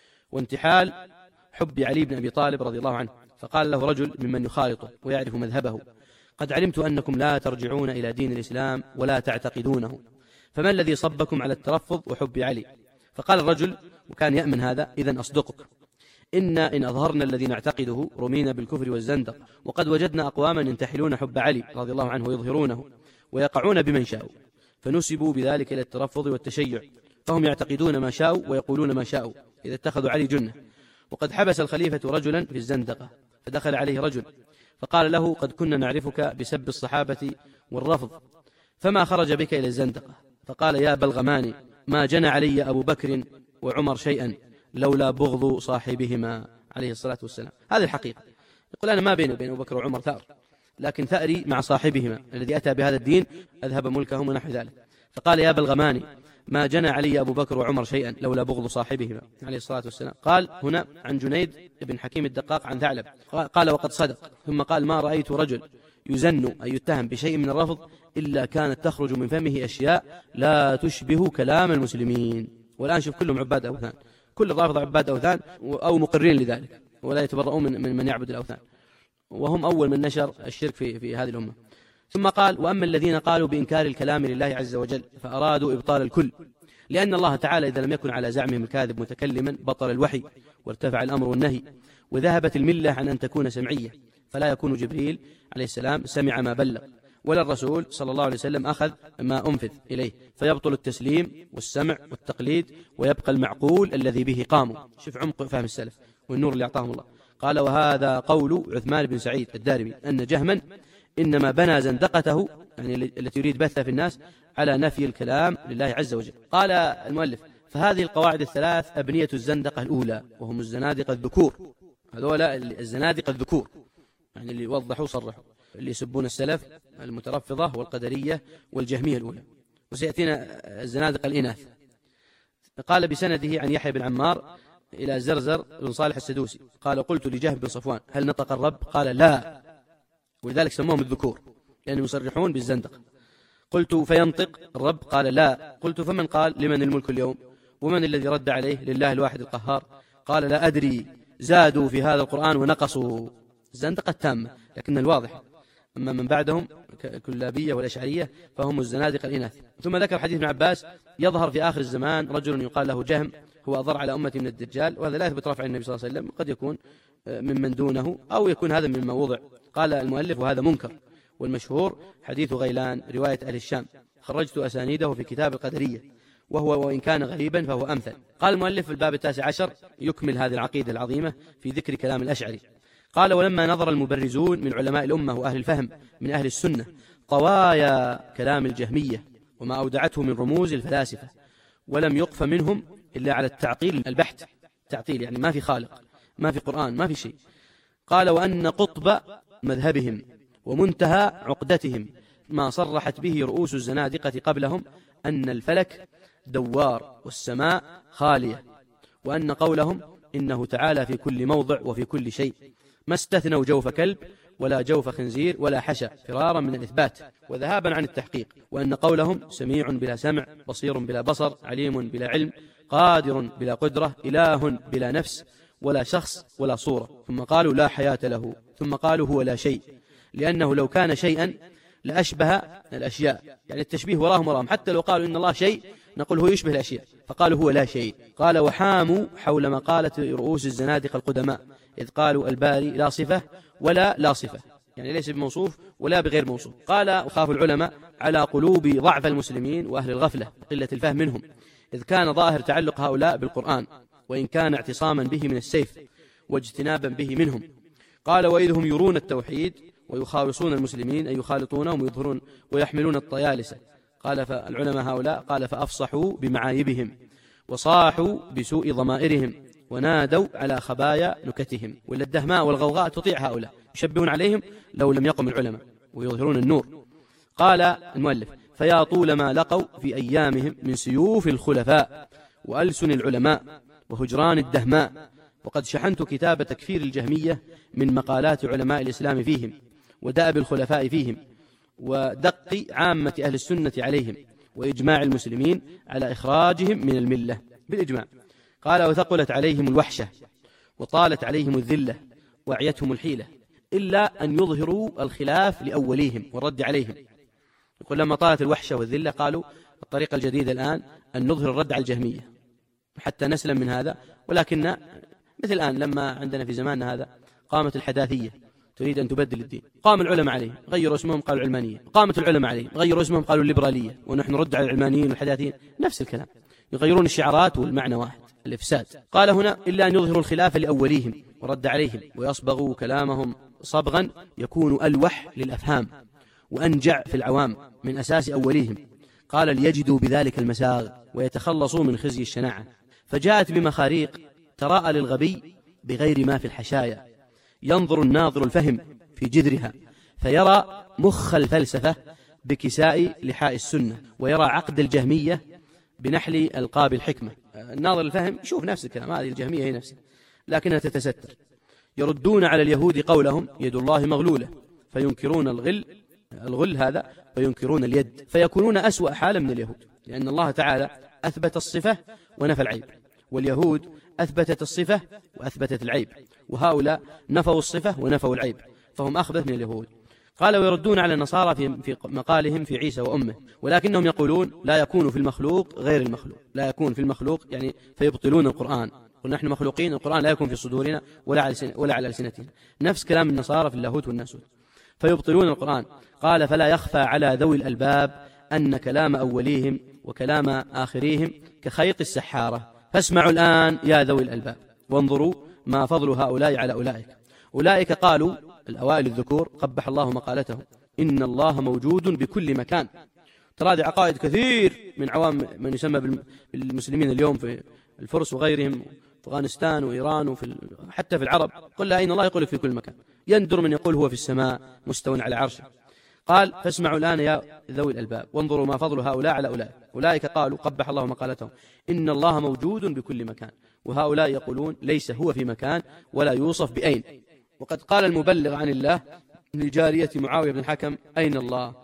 وانتحال حب علي بن أبي طالب رضي الله عنه، فقال له رجل ممن يخالطه ويعرف مذهبه: قد علمت أنكم لا ترجعون إلى دين الإسلام ولا تعتقدونه، فما الذي صبكم على الترفض وحب علي؟ فقال الرجل، وكان يأمن هذا: إذن أصدقك، إن إن أظهرنا الذي نعتقده رمينا بالكفر والزندق، وقد وجدنا أقواما ينتحلون حب علي رضي الله عنه ويظهرونه ويقعون بمن شاءوا، فنسبوا بذلك إلى الترفض والتشيع، فهم يعتقدون ما شاءوا ويقولون ما شاءوا إذا اتخذوا علي جنة. وقد حبس الخليفة رجلا في الزندقة، فدخل عليه رجل فقال له: قد كنا نعرفك بسب الصحابة والرفض، فما خرج بك إلى الزندقة؟ فقال: يا بلغماني، ما جنى علي أبو بكر وعمر شيئا لولا بغض صاحبهما عليه الصلاة والسلام. هذه الحقيقة. يقول: أنا ما بيني وبين أبو بكر وعمر ثأر، لكن ثأري مع صاحبهما الذي أتى بهذا الدين أذهب ملكهم ونحو ذلك. فقال: يا بلغماني، ما جنى علي أبو بكر وعمر شيئا لولا بغض صاحبهما عليه الصلاة والسلام. قال هنا عن جنيد بن حكيم الدقاق عن ثعلب قال: وقد صدق. ثم قال: ما رأيت رجل يزن أن يتهم بشيء من الرفض إلا كانت تخرج من فمه أشياء لا تشبه كلام المسلمين. والآن شوف، كلهم عباد أوثان، كل الرافضة عباد أوثان أو مقرين لذلك، ولا يتبرؤون من, من من يعبد الأوثان، وهم أول من نشر الشرك في, في هذه الأمة. ثم قال: وأما الذين قالوا بإنكار الكلام لله عز وجل فأرادوا إبطال الكل، لأن الله تعالى إذا لم يكن على زعمهم الكاذب متكلما بطل الوحي وارتفع الأمر والنهي، وذهبت الملة عن أن تكون سمعية، فلا يكون جبريل عليه السلام سمع ما بلغ، ولا الرسول صلى الله عليه وسلم أخذ ما أنفذ إليه، فيبطل التسليم والسمع والتقليد، ويبقى المعقول الذي به قاموا. شوف عمق فهم السلف والنور اللي أعطاهم الله. قال: وهذا قول عثمان بن سعيد الدارمي أن جهما إنما بنى زندقته، يعني التي يريد بثها في الناس، على نفي الكلام لله عز وجل. قال المؤلف: فهذه القواعد الثلاث أبنية الزندقة الأولى، وهم الزنادقة الذكور. هذولا الزنادقة الذكور، يعني اللي وضحوا صرحوا، اللي يسبون السلف، المترفضة والقدرية والجهمية الأولى. وسيأتينا الزنادقة الإناث. قال بسنده عن يحيى بن عمار إلى زرزر بن صالح السدوسي قال: قلت لجهم بن صفوان: هل نطق الرب؟ قال: لا، ولذلك سموهم الذكور لأنهم يصرحون بالزندقة. قلت: فينطق الرب؟ قال: لا. قلت: فمن قال لمن الملك اليوم؟ ومن الذي رد عليه؟ لله الواحد القهار. قال: لا أدري، زادوا في هذا القرآن ونقصوا. الزندقة التامة، لكن الواضح. أما من بعدهم كالكلابية والأشعرية فهم الزنادقة الإناث. ثم ذكر حديث ابن عباس: يظهر في آخر الزمان رجل يقال له جهم، هو أضر على أمتي من الدجال. وهذا لا يثبت رفع النبي صلى الله عليه وسلم، قد يكون ممن دونه أو يكون هذا مما وضع. قال المؤلف: وهذا منكر، والمشهور حديث غيلان رواية أهل الشام، خرجت أسانيده في كتاب القدرية، وهو وإن كان غريبا فهو أمثل. قال المؤلف في الباب التاسع عشر يكمل هذه العقيدة العظيمة في ذكر كلام الأشعري. قال: ولما نظر المبرزون من علماء الأمة وأهل الفهم من أهل السنة طوايا كلام الجهمية وما أودعته من رموز الفلاسفة، ولم يقف منهم إلا على التعطيل البحت، تعطيل يعني ما في خالق، ما في قرآن، ما في شيء. قال: وأن قطب مذهبهم ومنتهى عقدتهم ما صرحت به رؤوس الزنادقة قبلهم، أن الفلك دوار والسماء خالية، وأن قولهم إنه تعالى في كل موضع وفي كل شيء، ما استثنوا جوف كلب ولا جوف خنزير ولا حشى، فرارا من الإثبات وذهابا عن التحقيق، وأن قولهم سميع بلا سمع، بصير بلا بصر، عليم بلا علم، قادر بلا قدرة، إله بلا نفس ولا شخص ولا صورة. ثم قالوا: لا حياة له. ثم قالوا: هو لا شيء، لأنه لو كان شيئا لأشبه الأشياء، يعني التشبيه وراهم وراهم، حتى لو قالوا إن الله شيء نقول هو يشبه الأشياء، فقالوا هو لا شيء. قال: وحاموا حول مقالة رؤوس الزنادقة القدماء، إذ قالوا الباري لا صفة ولا لا صفة، يعني ليس بموصوف ولا بغير موصوف. قال: وخاف العلماء على قلوب ضعف المسلمين وأهل الغفلة قلة الفهم منهم، إذ كان ظاهر تعلق هؤلاء بالقرآن، وإن كان اعتصاما به من السيف واجتنابا به منهم. قال: وإذ هم يرون التوحيد ويخالصون المسلمين أي يخالطونهم ويظهرون ويحملون الطيالسة. قال: فالعلماء هؤلاء قال فأفصحوا بمعايبهم وصاحوا بسوء ضمائرهم ونادوا على خبايا نكتهم. ولا الدهماء والغوغاء تطيع هؤلاء، يشبهون عليهم لو لم يقم العلماء ويظهرون النور. قال المؤلف: فيا طول ما لقوا في أيامهم من سيوف الخلفاء وألسن العلماء وهجران الدهماء، وقد شحنت كتاب تكفير الجهمية من مقالات علماء الإسلام فيهم، ودأب الخلفاء فيهم، ودق عامة أهل السنة عليهم، وإجماع المسلمين على إخراجهم من الملة بالإجماع. قال: وثقلت عليهم الوحشة، وطالت عليهم الذلة، وأعيتهم الحيلة، إلا أن يظهروا الخلاف لأوليهم والرد عليهم. يقول: لما طالت الوحشة والذلة قالوا الطريقة الجديدة الآن أن نظهر الرد على الجهمية حتى نسلم من هذا. ولكن مثل الآن لما عندنا في زماننا هذا قامت الحداثية تريد أن تبدل الدين، قام العلماء عليه غيروا اسمهم قالوا العلمانية، قامت العلماء عليه غيروا اسمهم قالوا الليبرالية، ونحن نرد على العلمانيين والحداثيين. نفس الكلام، يغيرون الشعارات والمعنى واحد، الإفساد. قال هنا: إلا أن يظهروا الخلاف لأوليهم ورد عليهم، ويصبغوا كلامهم صبغا يكون ألوح للأفهام وأنجع في العوام من أساس أوليهم. قال: ليجدوا بذلك المساغ ويتخلصوا من خزي الشناعة. فجاءت بمخاريق تراءى للغبي بغير ما في الحشايا، ينظر الناظر الفهم في جذرها، فيرى مخ الفلسفة بكساء لحاء السنة، ويرى عقد الجهمية بنحل ألقاب الحكمة. الناظر الفهم يشوف نفس الكلام، هذه الجهمية هي نفسها لكنها تتستر. يردون على اليهود قولهم: يد الله مغلولة، فينكرون الغل الغل هذا وينكرون اليد، فيكونون أسوأ حالا من اليهود، لأن الله تعالى أثبت الصفة ونفى العيب، واليهود أثبتت الصفة وأثبتت العيب، وهؤلاء نفوا الصفة ونفوا العيب، فهم أخبث من اليهود. قال: ويردون على النصارى في في مقالهم في عيسى وأمه، ولكنهم يقولون لا يكون في المخلوق غير المخلوق، لا يكون في المخلوق يعني فيبطلون القرآن. قل نحن مخلوقين، القرآن لا يكون في صدورنا ولا على ولا على ألسنتنا، نفس كلام النصارى في اللاهوت والناسوت، فيبطلون القرآن. قال: فلا يخفى على ذوي الألباب أن كلام أوليهم وكلام آخريهم كخيط السحارة. فاسمعوا الآن يا ذوي الألباب، وانظروا ما فضل هؤلاء على أولئك. أولئك قالوا الأوائل الذكور قبح الله مقالتهم: إن الله موجود بكل مكان. ترى هذه عقائد كثير من عوام من يسمى بالمسلمين اليوم في الفرس وغيرهم، في أفغانستان وإيران وفي حتى في العرب، قل لا إن الله يقول في كل مكان. يندر من يقول هو في السماء مستوى على عرشه. قال: فاسمعوا الآن يا ذوي الألباب، وانظروا ما فضل هؤلاء على أولئك. أولئك قالوا قبح الله مقالتهم: إن الله موجود بكل مكان. وهؤلاء يقولون ليس هو في مكان ولا يوصف بأين. وقد قال المبلغ عن الله لجارية معاوية بن الحكم: أين الله؟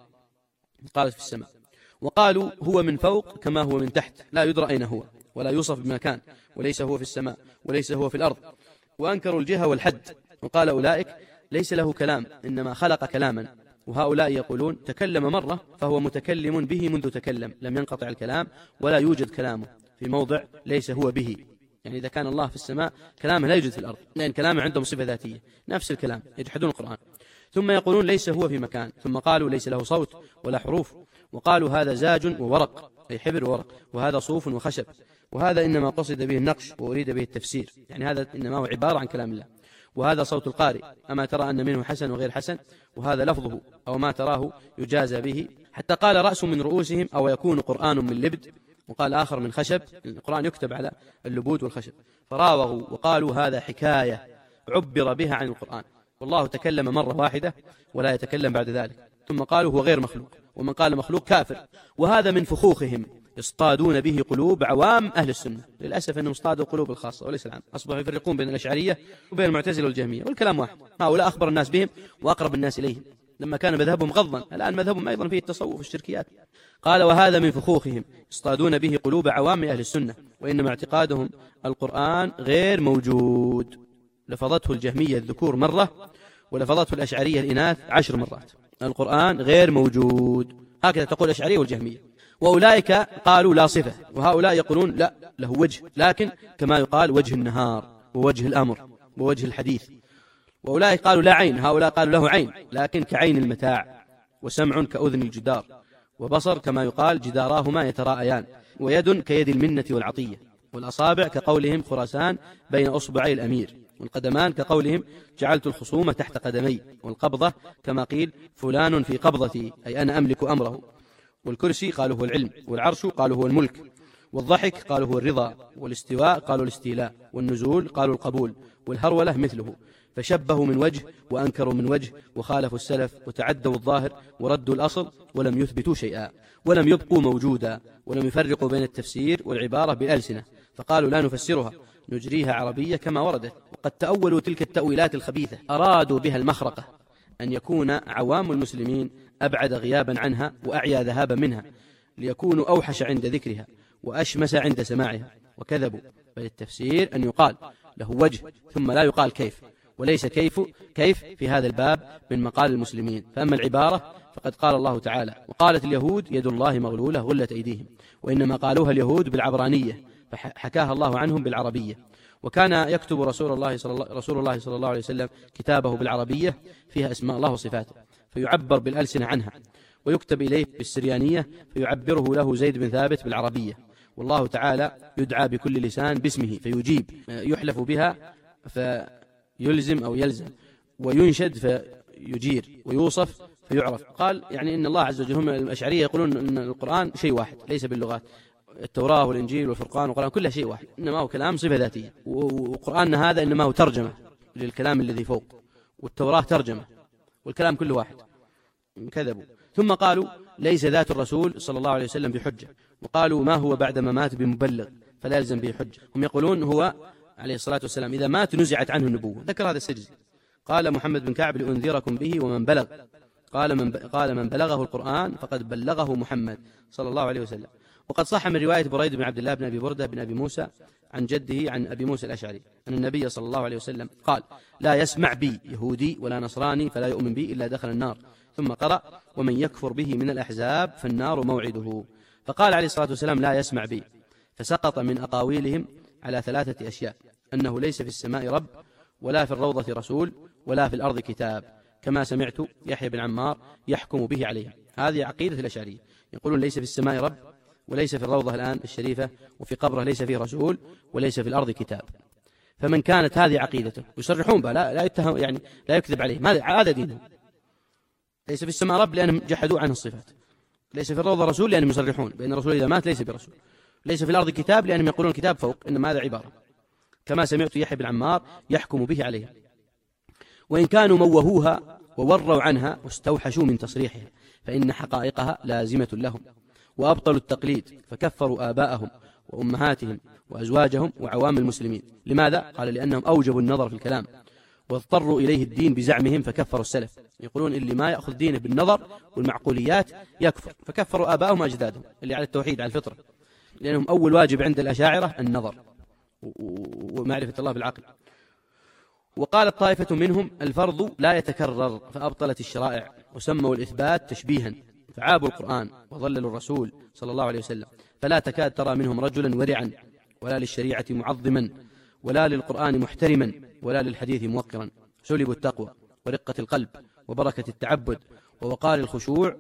قالت: في السماء. وقالوا هو من فوق كما هو من تحت، لا يدرى أين هو ولا يوصف بمكان، وليس هو في السماء وليس هو في الأرض. وأنكروا الجهة والحد. وقال أولئك ليس له كلام، إنما خلق كلاما. وهؤلاء يقولون تكلم مرة فهو متكلم به منذ تكلم، لم ينقطع الكلام ولا يوجد كلامه في موضع ليس هو به. يعني إذا كان الله في السماء كلامه لا يوجد في الأرض، لأن كلامه عندهم صفة ذاتية، نفس الكلام، يجحدون القرآن. ثم يقولون ليس هو في مكان، ثم قالوا ليس له صوت ولا حروف، وقالوا هذا زاج وورق، أي حبر وورق، وهذا صوف وخشب، وهذا إنما قصد به النقش وأريد به التفسير، يعني هذا إنما هو عبارة عن كلام الله. وهذا صوت القارئ، أما ترى أن منه حسن وغير حسن، وهذا لفظه، أو ما تراه يجازى به. حتى قال رأس من رؤوسهم أو يكون قرآن من لبد، وقال آخر من خشب، القرآن يكتب على اللبود والخشب. فراوغوا وقالوا هذا حكاية عبر بها عن القرآن، والله تكلم مرة واحدة ولا يتكلم بعد ذلك. ثم قالوا هو غير مخلوق، ومن قال مخلوق كافر. وهذا من فخوخهم يصطادون به قلوب عوام أهل السنة. للأسف أنهم اصطادوا قلوب الخاصة وليس العام، أصبحوا يفرقون بين الأشعرية وبين المعتزلة والجهمية، والكلام واحد. هؤلاء أخبر الناس بهم وأقرب الناس إليهم لما كان مذهبهم غضا، الآن مذهبهم أيضا فيه التصوف والشركيات. قال وهذا من فخوخهم يصطادون به قلوب عوام أهل السنة، وإنما اعتقادهم القرآن غير موجود. لفظته الجهمية الذكور مرة، ولفظته الأشعرية الإناث عشر مرات. القرآن غير موجود، هكذا تقول الأشعرية والجهمية. وأولئك قالوا لا صفة، وهؤلاء يقولون لا له وجه، لكن كما يقال وجه النهار ووجه الأمر ووجه الحديث. وأولئك قالوا لا عين، هؤلاء قالوا له عين لكن كعين المتاع، وسمع كأذن الجدار، وبصر كما يقال جداراهما يتراءيان، ويد كيد المنة والعطية، والأصابع كقولهم خراسان بين أصبعي الأمير، والقدمان كقولهم جعلت الخصومة تحت قدمي، والقبضة كما قيل فلان في قبضتي أي أنا أملك أمره، والكرسي قالوا هو العلم، والعرش قالوا هو الملك، والضحك قالوا هو الرضا، والاستواء قالوا الاستيلاء، والنزول قالوا القبول، والهرولة مثله. فشبهوا من وجه وأنكروا من وجه، وخالفوا السلف وتعدوا الظاهر وردوا الأصل، ولم يثبتوا شيئا، ولم يبقوا موجودا، ولم يفرقوا بين التفسير والعبارة بألسنة، فقالوا لا نفسرها نجريها عربية كما وردت. وقد تأولوا تلك التأويلات الخبيثة، أرادوا بها المخرقة أن يكون عوام المسلمين أبعد غيابا عنها وأعيا ذهابا منها، ليكونوا أوحش عند ذكرها وأشمس عند سماعها، وكذبوا. بل التفسير أن يقال له وجه ثم لا يقال كيف، وليس كيف كيف في هذا الباب من مقال المسلمين. فأما العبارة فقد قال الله تعالى: وقالت اليهود يد الله مغلولة غلت أيديهم، وإنما قالوها اليهود بالعبرانية فحكاها الله عنهم بالعربية. وكان يكتب رسول الله صلى الله, رسول الله صلى الله عليه وسلم كتابه بالعربية فيها اسماء الله وصفاته، فيعبر بالألسنة عنها، ويكتب إليه بالسريانية فيعبره له زيد بن ثابت بالعربية. والله تعالى يدعى بكل لسان باسمه فيجيب، يحلف بها فيلزم أو يلزم، وينشد فيجير، ويوصف فيعرف. قال يعني إن الله عز وجل، هم الأشعرية يقولون أن القرآن شيء واحد ليس باللغات، التوراة والإنجيل والفرقان والقرآن كلها شيء واحد، إنما هو كلام صفة ذاتية، وقرآننا هذا إنما هو ترجمة للكلام الذي فوق، والتوراة ترجمة، والكلام كله واحد. كذبوا. ثم قالوا ليس ذات الرسول صلى الله عليه وسلم بحجة، وقالوا ما هو بعد ما مات بمبلغ فلا يلزم به حجة. هم يقولون هو عليه الصلاة والسلام إذا مات نزعت عنه النبوة. ذكر هذا السجزي. قال محمد بن كعب: لأنذركم به ومن بلغ. قال من, قال من بلغه القرآن فقد بلغه محمد صلى الله عليه وسلم. وقد صح من رواية بريد بن عبد الله بن أبي بردة بن أبي موسى عن جده عن أبي موسى الأشعري أن النبي صلى الله عليه وسلم قال: لا يسمع بي يهودي ولا نصراني فلا يؤمن بي إلا دخل النار. ثم قرأ: ومن يكفر به من الأحزاب فالنار موعده. فقال عليه الصلاة والسلام: لا يسمع بي، فسقط من أقاويلهم على ثلاثة أشياء: أنه ليس في السماء رب، ولا في الروضة رسول، ولا في الأرض كتاب، كما سمعت يحيى بن عمار يحكم به عليهم. هذه عقيدة الأشعرية، يقولون ليس في السماء رب، وليس في الروضة الآن الشريفة، وفي قبره ليس فيه رسول، وليس في الأرض كتاب. فمن كانت هذه عقيدته يصرحون بها، لا, لا يتهم يعني لا يكذب عليه، هذا دينهم. ليس في السماء رب لأنهم جحدوا عنه الصفات، ليس في الروضة رسول لأنهم يصرحون بأن الرسول إذا مات ليس برسول، ليس في الأرض كتاب لأنهم يقولون كتاب فوق، إنما هذا عبارة كما سمعت يحيى بن عمار يحكم به عليها. وإن كانوا موهوها ووروا عنها واستوحشوا من تصريحها فإن حقائقها لازمة لهم، وأبطلوا التقليد فكفروا آباءهم وأمهاتهم وأزواجهم وعوام المسلمين. لماذا؟ قال: لأنهم أوجبوا النظر في الكلام واضطروا إليه الدين بزعمهم فكفروا السلف. يقولون اللي ما يأخذ دينه بالنظر والمعقوليات يكفر، فكفروا آباءهم وأجدادهم اللي على التوحيد على الفطرة، لأنهم أول واجب عند الأشاعرة النظر ومعرفة الله بالعقل. وقالت طائفة منهم: الفرض لا يتكرر، فأبطلت الشرائع وسموا الإثبات تشبيها، فعابوا القرآن وضللوا الرسول صلى الله عليه وسلم، فلا تكاد ترى منهم رجلا ورعا، ولا للشريعة معظما، ولا للقرآن محترما، ولا للحديث موقرا. سلبوا التقوى ورقة القلب وبركة التعبد ووقار الخشوع،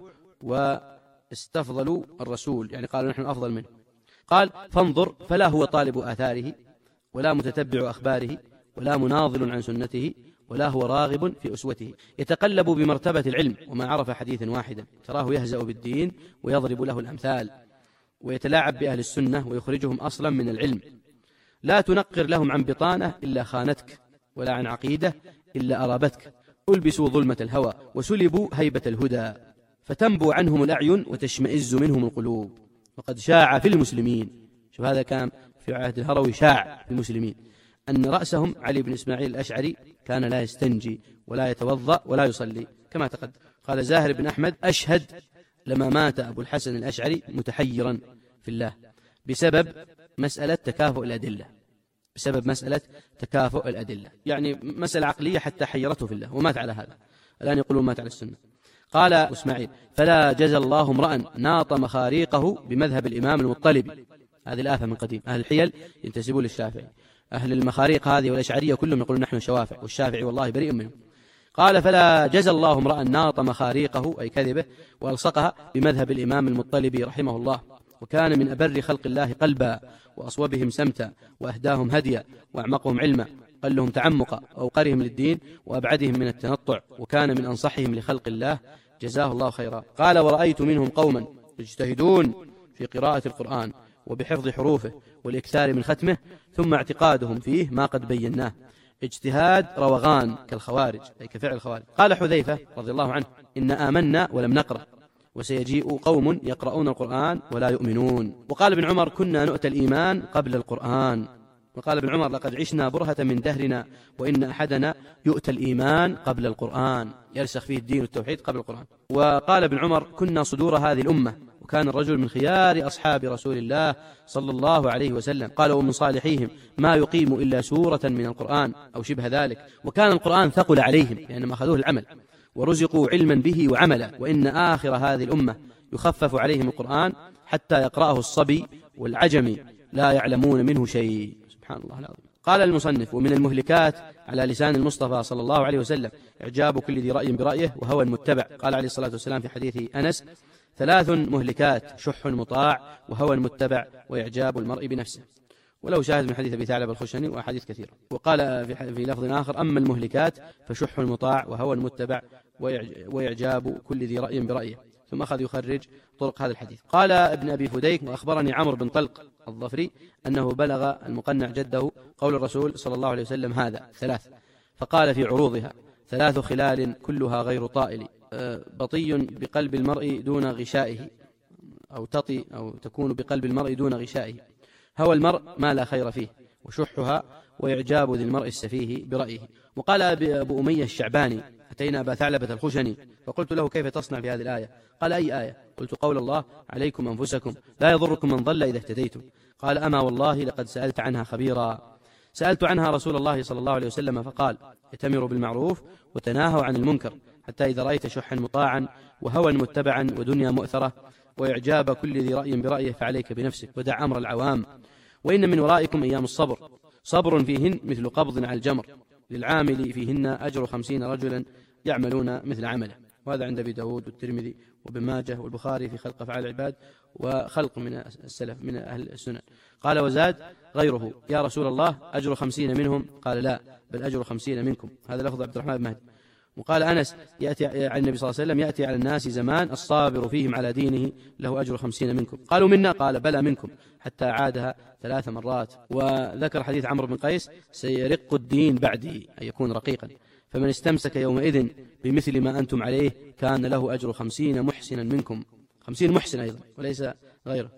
واستفضلوا الرسول، يعني قالوا نحن أفضل منه. قال: فانظر، فلا هو طالب آثاره، ولا متتبع أخباره، ولا مناضل عن سنته، ولا هو راغب في أسوته، يتقلب بمرتبة العلم وما عرف حديثا واحدا، تراه يهزأ بالدين ويضرب له الأمثال، ويتلاعب بأهل السنة ويخرجهم أصلا من العلم. لا تنقر لهم عن بطانة إلا خانتك، ولا عن عقيدة إلا أرابتك. ألبسوا ظلمة الهوى وسلبوا هيبة الهدى، فتنبو عنهم الأعين وتشمئز منهم القلوب. وقد شاع في المسلمين، شوف هذا كان في عهد الهروي، شاع في المسلمين أن رأسهم علي بن إسماعيل الأشعري كان لا يستنجي ولا يتوضأ ولا يصلي كما تقدم. قال زاهر بن أحمد: أشهد لما مات أبو الحسن الأشعري متحيرا في الله بسبب مسألة تكافؤ الأدلة، بسبب مسألة تكافؤ الأدلة، يعني مسألة عقلية حتى حيرته في الله ومات على هذا. الآن يقولون مات على السنة. قال إسماعيل: فلا جزى الله امرأ ناط مخاريقه بمذهب الإمام المطلبي. هذه الآفة من قديم، أهل الحيل ينتسبون للشافعي، أهل المخاريق هذه والأشعرية كلهم يقولون نحن شوافع، والشافعي والله بريء منهم. قال: فلا جزى الله امرأ ناط مخاريقه أي كذبه وألصقها بمذهب الإمام المطلبي رحمه الله، وكان من أبر خلق الله قلبا، وأصوبهم سمتا، وأهداهم هديا، وأعمقهم علما، قلهم تعمقا، وأوقرهم للدين، وأبعدهم من التنطع، وكان من أنصحهم لخلق الله، جزاه الله خيرا. قال: ورأيت منهم قوما يجتهدون في قراءة القرآن وبحفظ حروفه والإكثار من ختمه، ثم اعتقادهم فيه ما قد بيناه، اجتهاد روغان كالخوارج أي كفعل الخوارج. قال حذيفة رضي الله عنه: إن آمنا ولم نقرأ، وسيجيء قوم يقرؤون القرآن ولا يؤمنون. وقال ابن عمر: كنا نؤتى الإيمان قبل القرآن، وقال ابن عمر لقد عشنا برهة من دهرنا وإن أحدنا يؤتى الإيمان قبل القرآن، يرسخ فيه الدين والتوحيد قبل القرآن. وقال ابن عمر كنا صدور هذه الأمة، وكان الرجل من خيار أصحاب رسول الله صلى الله عليه وسلم. قال ومن صالحيهم ما يقيم إلا سورة من القرآن أو شبه ذلك، وكان القرآن ثقل عليهم لأنما أخذوه العمل ورزقوا علما به وعملا، وإن آخر هذه الأمة يخفف عليهم القرآن حتى يقرأه الصبي والعجمي لا يعلمون منه شيء. سبحان الله العظيم. قال المصنف ومن المهلكات على لسان المصطفى صلى الله عليه وسلم إعجاب كل ذي رأي برأيه وهوى متبع. قال عليه الصلاة والسلام في حديث أنس ثلاث مهلكات شح مطاع وهوى متبع وإعجاب المرء بنفسه، ولو شاهد من حديث أبي ثعلب الخشني وأحاديث كثيرة. وقال في لفظ آخر أما المهلكات فشح مطاع وهوى متبع وإعجاب كل ذي رأي برأيه، ثم أخذ يخرج طرق هذا الحديث. قال ابن أبي فديك وأخبرني عمرو بن طلق الظفري أنه بلغ المقنع جده قول الرسول صلى الله عليه وسلم هذا ثلاث، فقال في عروضها ثلاث خلال كلها غير طائل، بطي بقلب المرء دون غشائه، أو تطي أو تكون بقلب المرء دون غشائه، هوى المرء ما لا خير فيه، وشحها وإعجاب ذي المرء السفيه برأيه. وقال أبو أمية الشعباني أتينا أبا ثعلبة الخشني فقلت له كيف تصنع في هذه الآية؟ قال أي آية؟ قلت قول الله عليكم أنفسكم لا يضركم من ضل إذا اهتديتم. قال أما والله لقد سألت عنها خبيرا. سألت عنها رسول الله صلى الله عليه وسلم فقال اتمروا بالمعروف وتناهوا عن المنكر، حتى إذا رأيت شحا مطاعا وهوى متبعا ودنيا مؤثرة وإعجاب كل ذي رأي برأيه فعليك بنفسك ودع أمر العوام، وإن من ورائكم أيام الصبر، صبر فيهن مثل قبض على الجمر، للعامل فيهن أجر خمسين رجلا يعملون مثل عمله. وهذا عند أبي داود والترمذي وابن ماجه والبخاري في خلق أفعال العباد وخلق من السلف من أهل السنن. قال وزاد غيره يا رسول الله أجر خمسين منهم؟ قال لا بل أجر خمسين منكم. هذا لفظ عبد الرحمن بن مهدي. وقال أنس يأتي عن النبي صلى الله عليه وسلم يأتي على الناس زمان الصابر فيهم على دينه له أجر خمسين منكم. قالوا منا؟ قال بلى منكم، حتى عادها ثلاث مرات. وذكر حديث عمرو بن قيس سيرق الدين بعدي أن يكون رقيقا، فمن استمسك يومئذ بمثل ما أنتم عليه كان له أجر خمسين محسنا منكم، خمسين محسن أيضا وليس غيره.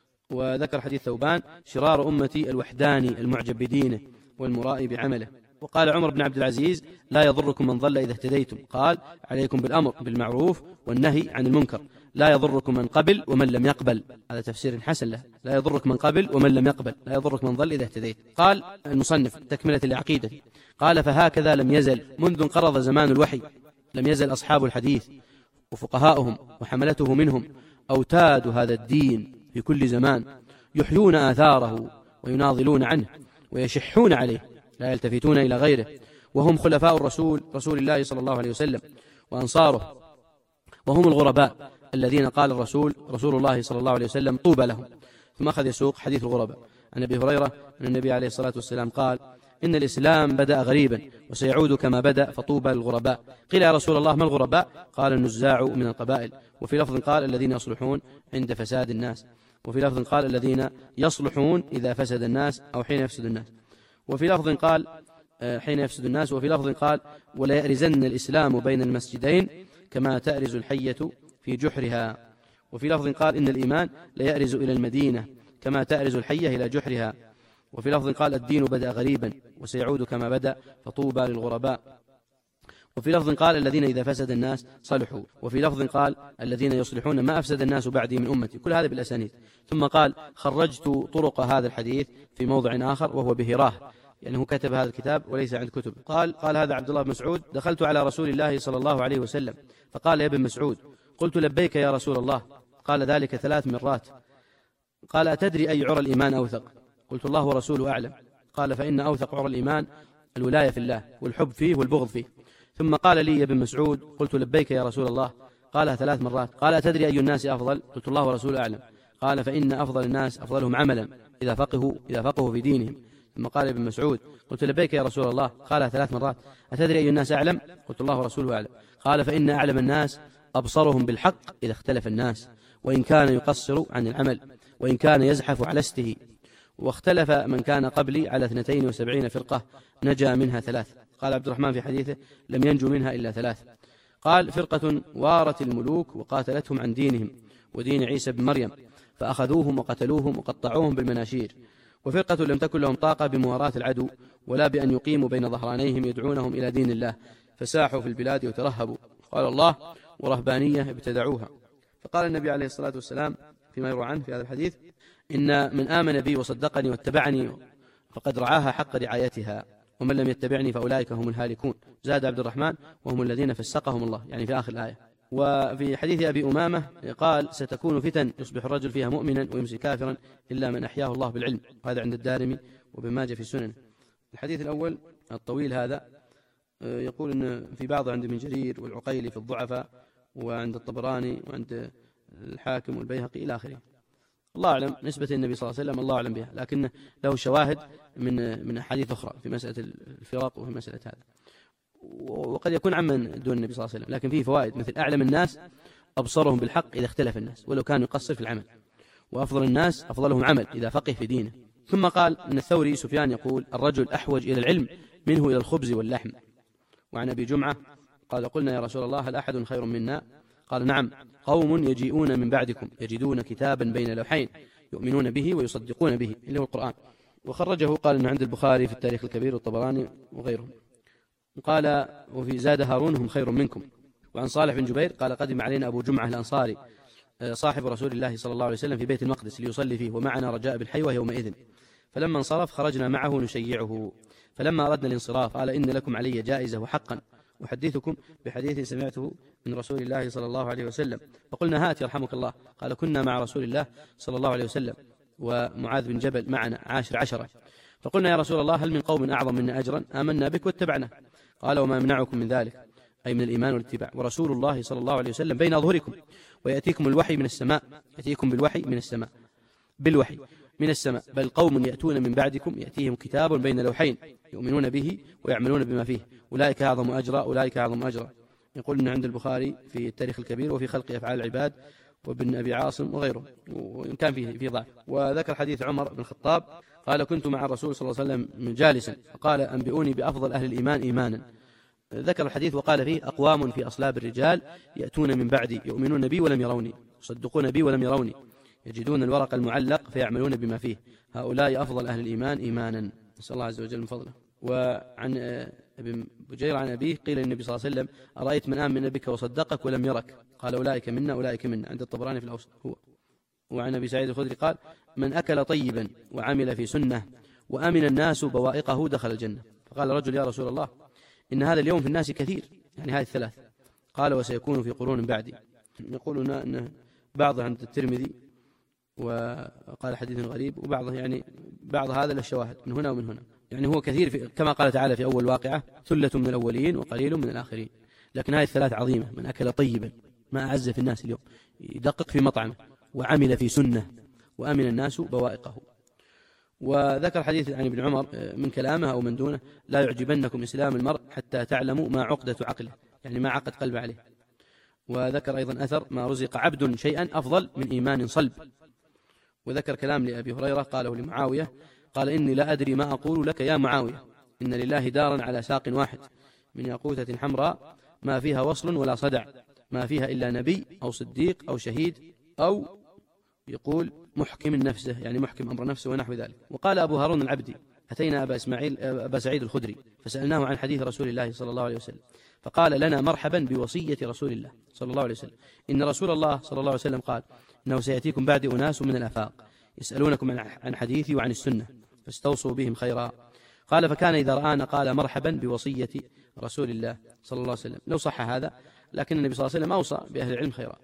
وذكر حديث ثوبان شرار أمتي الوحداني المعجب بدينه والمرائي بعمله. وقال عمر بن عبد العزيز لا يضركم من ضل إذا اهتديتم، قال عليكم بالأمر بالمعروف والنهي عن المنكر، لا يضركم من قبل ومن لم يقبل. هذا تفسير حسن له، لا يضرك من قبل ومن لم يقبل، لا يضرك من ضل إذا اهتديت. قال المصنف تكملة العقيدة قال فهكذا لم يزل منذ انقرض زمان الوحي، لم يزل أصحاب الحديث وفقهاؤهم وحملته منهم أوتاد هذا الدين في كل زمان يحيون آثاره ويناضلون عنه ويشحون عليه، لا يلتفتون إلى غيره، وهم خلفاء الرسول رسول الله صلى الله عليه وسلم وأنصاره، وهم الغرباء الذين قال الرسول رسول الله صلى الله عليه وسلم طوبى لهم. ثم أخذ يسوق حديث الغرباء عن أبي هريرة أن النبي عليه الصلاة والسلام قال إن الإسلام بدأ غريبا وسيعود كما بدأ فطوبى للغرباء. قيل يا رسول الله ما الغرباء؟ قال النزاع من القبائل. وفي لفظ قال الذين يصلحون عند فساد الناس، وفي لفظ قال الذين يصلحون إذا فسد الناس أو حين يفسد الناس، وفي لفظ قال حين يفسد الناس، وفي لفظ قال ولا يأرزن الإسلام بين المسجدين كما تأرز الحية في جحرها، وفي لفظ قال إن الإيمان لا يأرز إلى المدينة كما تأرز الحية إلى جحرها، وفي لفظ قال الدين بدأ غريبا وسيعود كما بدأ فطوبى للغرباء، وفي لفظ قال الذين إذا فسد الناس صلحوا، وفي لفظ قال الذين يصلحون ما أفسد الناس بعدي من أمتي. كل هذا بالأسانيد. ثم قال خرجت طرق هذا الحديث في موضع آخر وهو بهراه، يعني هو كتب هذا الكتاب وليس عند كتب. قال قال هذا عبد الله بن مسعود دخلت على رسول الله صلى الله عليه وسلم فقال يا ابن مسعود قلت لبيك يا رسول الله، قال ذلك ثلاث مرات. قال أتدري أي عرى الإيمان أوثق؟ قلت الله ورسوله أعلم. قال فإن أوثق عرى الإيمان الولاية في الله والحب فيه والبغض فيه. ثم قال لي يا ابن مسعود قلت لبيك يا رسول الله، قالها ثلاث مرات. قال أتدري أي الناس أفضل؟ قلت الله ورسوله أعلم. قال فإن أفضل الناس أفضلهم عملا إذا فقهوا إذا فقهوا في دينهم. ثم قال ابن مسعود قلت لبيك يا رسول الله، قالها ثلاث مرات. أتدري أي الناس أعلم؟ قلت الله ورسوله أعلم. قال فإن أعلم الناس أبصرهم بالحق إذا اختلف الناس، وإن كان يقصر عن العمل، وإن كان يزحف على استه. واختلف من كان قبلي على اثنتين وسبعين فرقة نجا منها ثلاث. قال عبد الرحمن في حديثه لم ينجو منها إلا ثلاث. قال فرقة وارت الملوك وقاتلتهم عن دينهم ودين عيسى بن مريم فأخذوهم وقتلوهم وقطعوهم بالمناشير، وفرقة لم تكن لهم طاقة بمواراة العدو ولا بأن يقيموا بين ظهرانيهم يدعونهم إلى دين الله، فساحوا في البلاد وترهبوا. قال الله: ورهبانية ابتدعوها. فقال النبي عليه الصلاة والسلام فيما يروى عنه في هذا الحديث: إن من آمن بي وصدقني واتبعني فقد رعاها حق رعايتها، ومن لم يتبعني فأولئك هم الهالكون. زاد عبد الرحمن: وهم الذين فسقهم الله، يعني في آخر الآية. وفي حديث أبي أمامة قال: ستكون فتن يصبح الرجل فيها مؤمنا ويمسي كافرا إلا من أحياه الله بالعلم. وهذا عند الدارمي وابن ماجه في سنن. الحديث الأول الطويل هذا يقول إن في بعض عند ابن جرير والعقيلي في الضعفاء، وعند الطبراني وعند الحاكم والبيهقي إلى آخره. الله أعلم نسبة النبي صلى الله عليه وسلم، الله أعلم بها، لكن له شواهد من من أحاديث أخرى في مسألة الفراق وفي مسألة هذا، وقد يكون عمن دون النبي صلى الله عليه وسلم، لكن فيه فوائد، مثل أعلم الناس أبصرهم بالحق إذا اختلف الناس ولو كانوا يقصر في العمل، وأفضل الناس أفضلهم عمل إذا فقه في دينه. ثم قال إن الثوري سفيان يقول: الرجل أحوج إلى العلم منه إلى الخبز واللحم. وعن أبي جمعة قال: قلنا يا رسول الله هل أحد خير منا؟ قال: نعم، قوم يجيئون من بعدكم يجدون كتابا بين لوحين يؤمنون به ويصدقون به، اللي هو القرآن. وخرجه قال إنه عند البخاري في التاريخ الكبير والطبراني وغيرهم. قال: وفي زاد هارون: هم خير منكم. وعن صالح بن جبير قال: قدم علينا أبو جمعة الأنصاري صاحب رسول الله صلى الله عليه وسلم في بيت المقدس ليصلي فيه، ومعنا رجاء بالحيوة يومئذ، فلما انصرف خرجنا معه نشيعه، فلما أردنا الانصراف قال: إن لكم علي جائزة وحقا أحدثكم بحديث سمعته من رسول الله صلى الله عليه وسلم. فقلنا: هات يرحمك الله. قال: كنا مع رسول الله صلى الله عليه وسلم ومعاذ بن جبل معنا عاشر عشرة، فقلنا: يا رسول الله هل من قوم أعظم منا أجرا؟ آمنا بك واتبعنا. قال: وما يمنعكم من ذلك، أي من الإيمان والاتباع، ورسول الله صلى الله عليه وسلم بين أظهركم، ويأتيكم الوحي من السماء، يأتيكم بالوحي من السماء بالوحي من السماء، بل قوم يأتون من بعدكم يأتيهم كتاب بين لوحين يؤمنون به ويعملون بما فيه، أولئك أعظم أجرا أولئك أعظم أجرا. يقول إن عند البخاري في التاريخ الكبير وفي خلق أفعال العباد وابن أبي عاصم وغيره، وإن كان فيه في ضعف. وذكر حديث عمر بن الخطاب قال: كنت مع الرسول صلى الله عليه وسلم جالسا فقال: أنبئوني بأفضل أهل الإيمان إيمانا. ذكر الحديث وقال فيه: أقوام في أصلاب الرجال يأتون من بعدي يؤمنون بي ولم يروني، يصدقون بي ولم يروني، يجدون الورق المعلق فيعملون بما فيه، هؤلاء أفضل أهل الإيمان إيمانا، نسأل الله عز وجل من فضله. وعن ابن بجير عن أبيه قيل للنبي صلى الله عليه وسلم: أرأيت من آمن بك وصدقك ولم يرك؟ قال: أولئك منا أولئك منا، عند الطبراني في الأوسط هو. وعن أبي سعيد الخدري قال: من أكل طيبا وعمل في سنة وأمن الناس بوائقه دخل الجنة. فقال رجل: يا رسول الله إن هذا اليوم في الناس كثير، يعني هذه الثلاث. قال: وسيكون في قرون بعدي. يقولون أن بعض عند الترمذي وقال حديث غريب، وبعضه يعني بعض هذا للشواهد من هنا ومن هنا، يعني هو كثير في كما قال تعالى في أول واقعة: ثلة من الأولين وقليل من الآخرين. لكن هذه الثلاث عظيمة: من أكل طيبا، ما أعز في الناس اليوم، يدقق في مطعمه، وعمل في سنة، وأمن الناس بوائقه. وذكر حديث عن ابن عمر من كلامه أو من دونه: لا يعجبنكم إسلام المرء حتى تعلموا ما عقدة عقله، يعني ما عقد قلب عليه. وذكر أيضا أثر: ما رزق عبد شيئا أفضل من إيمان صلب. وذكر كلام لأبي هريرة قاله لمعاوية قال: إني لا أدري ما أقول لك يا معاوية، إن لله دارا على ساق واحد من ياقوتة حمراء ما فيها وصل ولا صدع، ما فيها إلا نبي أو صديق أو شهيد أو يقول محكم نفسه، يعني محكم أمر نفسه ونحو ذلك. وقال أبو هارون العبدي: أتينا أبا إسماعيل أبا سعيد الخدري فسألناه عن حديث رسول الله صلى الله عليه وسلم، فقال لنا: مرحبا بوصية رسول الله صلى الله عليه وسلم، إن رسول الله صلى الله عليه وسلم قال: إنه سيأتيكم بعد أناس من الآفاق يسألونكم عن حديثي وعن السنة فاستوصوا بهم خيرا. قال: فكان إذا رآنا قال: مرحبا بوصية رسول الله صلى الله عليه وسلم. لو صح هذا، لكن النبي صلى الله عليه وسلم أوصى بأهل العلم خيرا.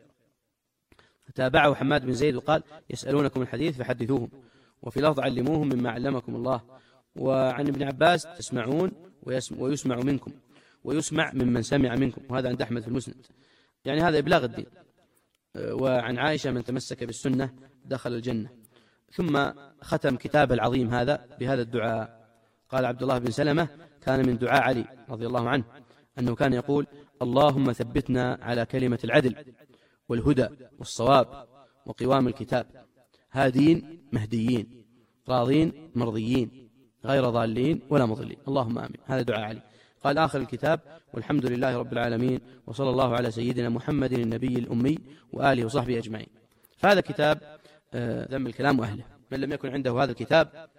فتابعه حماد بن زيد وقال: يسألونكم الحديث فحدثوهم، وفي لفظ: علموهم مما علمكم الله. وعن ابن عباس: تسمعون ويسمع منكم ويسمع ممن سمع منكم، وهذا عند أحمد في المسند، يعني هذا إبلاغ الدين. وعن عائشة: من تمسك بالسنة دخل الجنة. ثم ختم كتاب العظيم هذا بهذا الدعاء. قال عبد الله بن سلمة: كان من دعاء علي رضي الله عنه أنه كان يقول: اللهم ثبتنا على كلمة العدل والهدى والصواب وقوام الكتاب، هادين مهديين راضين مرضيين غير ضالين ولا مضلين، اللهم آمين. هذا دعاء علي. قال آخر الكتاب: والحمد لله رب العالمين، وصلى الله على سيدنا محمد النبي الأمي وآله وصحبه أجمعين. فهذا كتاب ذم الكلام وأهله. من لم يكن عنده هذا الكتاب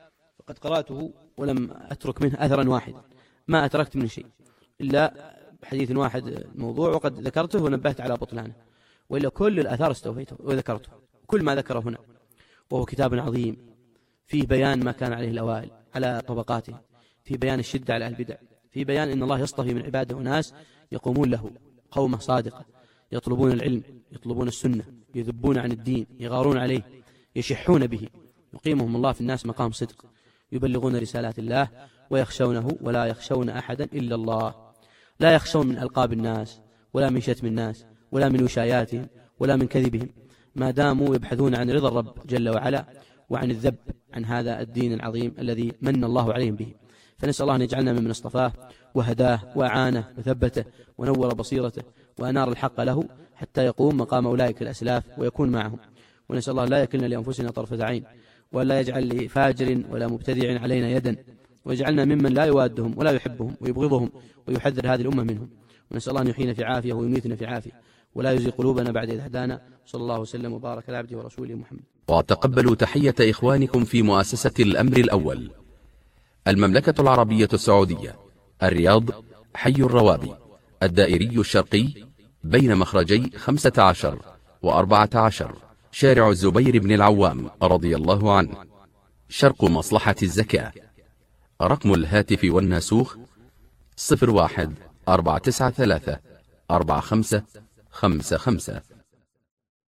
فقد قرأته ولم أترك منه أثرا واحدا، ما أتركت منه شيء إلا حديث واحد موضوع وقد ذكرته ونبهت على بطلانه، وإلا كل الآثار استوفيته وذكرته كل ما ذكره هنا. وهو كتاب عظيم فيه بيان ما كان عليه الأوائل على طبقاته، في بيان الشدة على البدع، في بيان إن الله يصطفي من عباده وناس يقومون له قومة صادقة يطلبون العلم، يطلبون السنة، يذبون عن الدين، يغارون عليه، يشحون به، يقيمهم الله في الناس مقام صدق، يبلغون رسالات الله ويخشونه ولا يخشون أحدا إلا الله. لا يخشون من ألقاب الناس ولا من شتم الناس ولا من وشاياتهم ولا من كذبهم، ما داموا يبحثون عن رضا الرب جل وعلا وعن الذب عن هذا الدين العظيم الذي من الله عليهم به. فنسأل الله أن يجعلنا ممن اصطفاه وهداه وأعانه وثبته ونور بصيرته وأنار الحق له حتى يقوم مقام أولئك الأسلاف ويكون معهم. ونسأل الله لا يكلنا لأنفسنا طرفة عين، ولا يجعل لفاجر ولا مبتدع علينا يدا، ويجعلنا ممن لا يوادهم ولا يحبهم ويبغضهم ويحذر هذه الأمة منهم. ونسأل الله أن يحيينا في عافية ويميتنا في عافية ولا يزغ قلوبنا بعد إذ هدانا. صلى الله وسلم وبارك على عبده ورسوله محمد. وتقبلوا تحية إخوانكم في مؤسسة الأمر الأول، المملكة العربية السعودية، الرياض، حي الروابي، الدائري الشرقي، بين مخرجي خمسة عشر وأربعة عشر، شارع الزبير بن العوام رضي الله عنه، شرق مصلحة الزكاة. رقم الهاتف والناسوخ صفر واحد أربعة تسعة ثلاثة أربعة خمسة خمسة خمسة.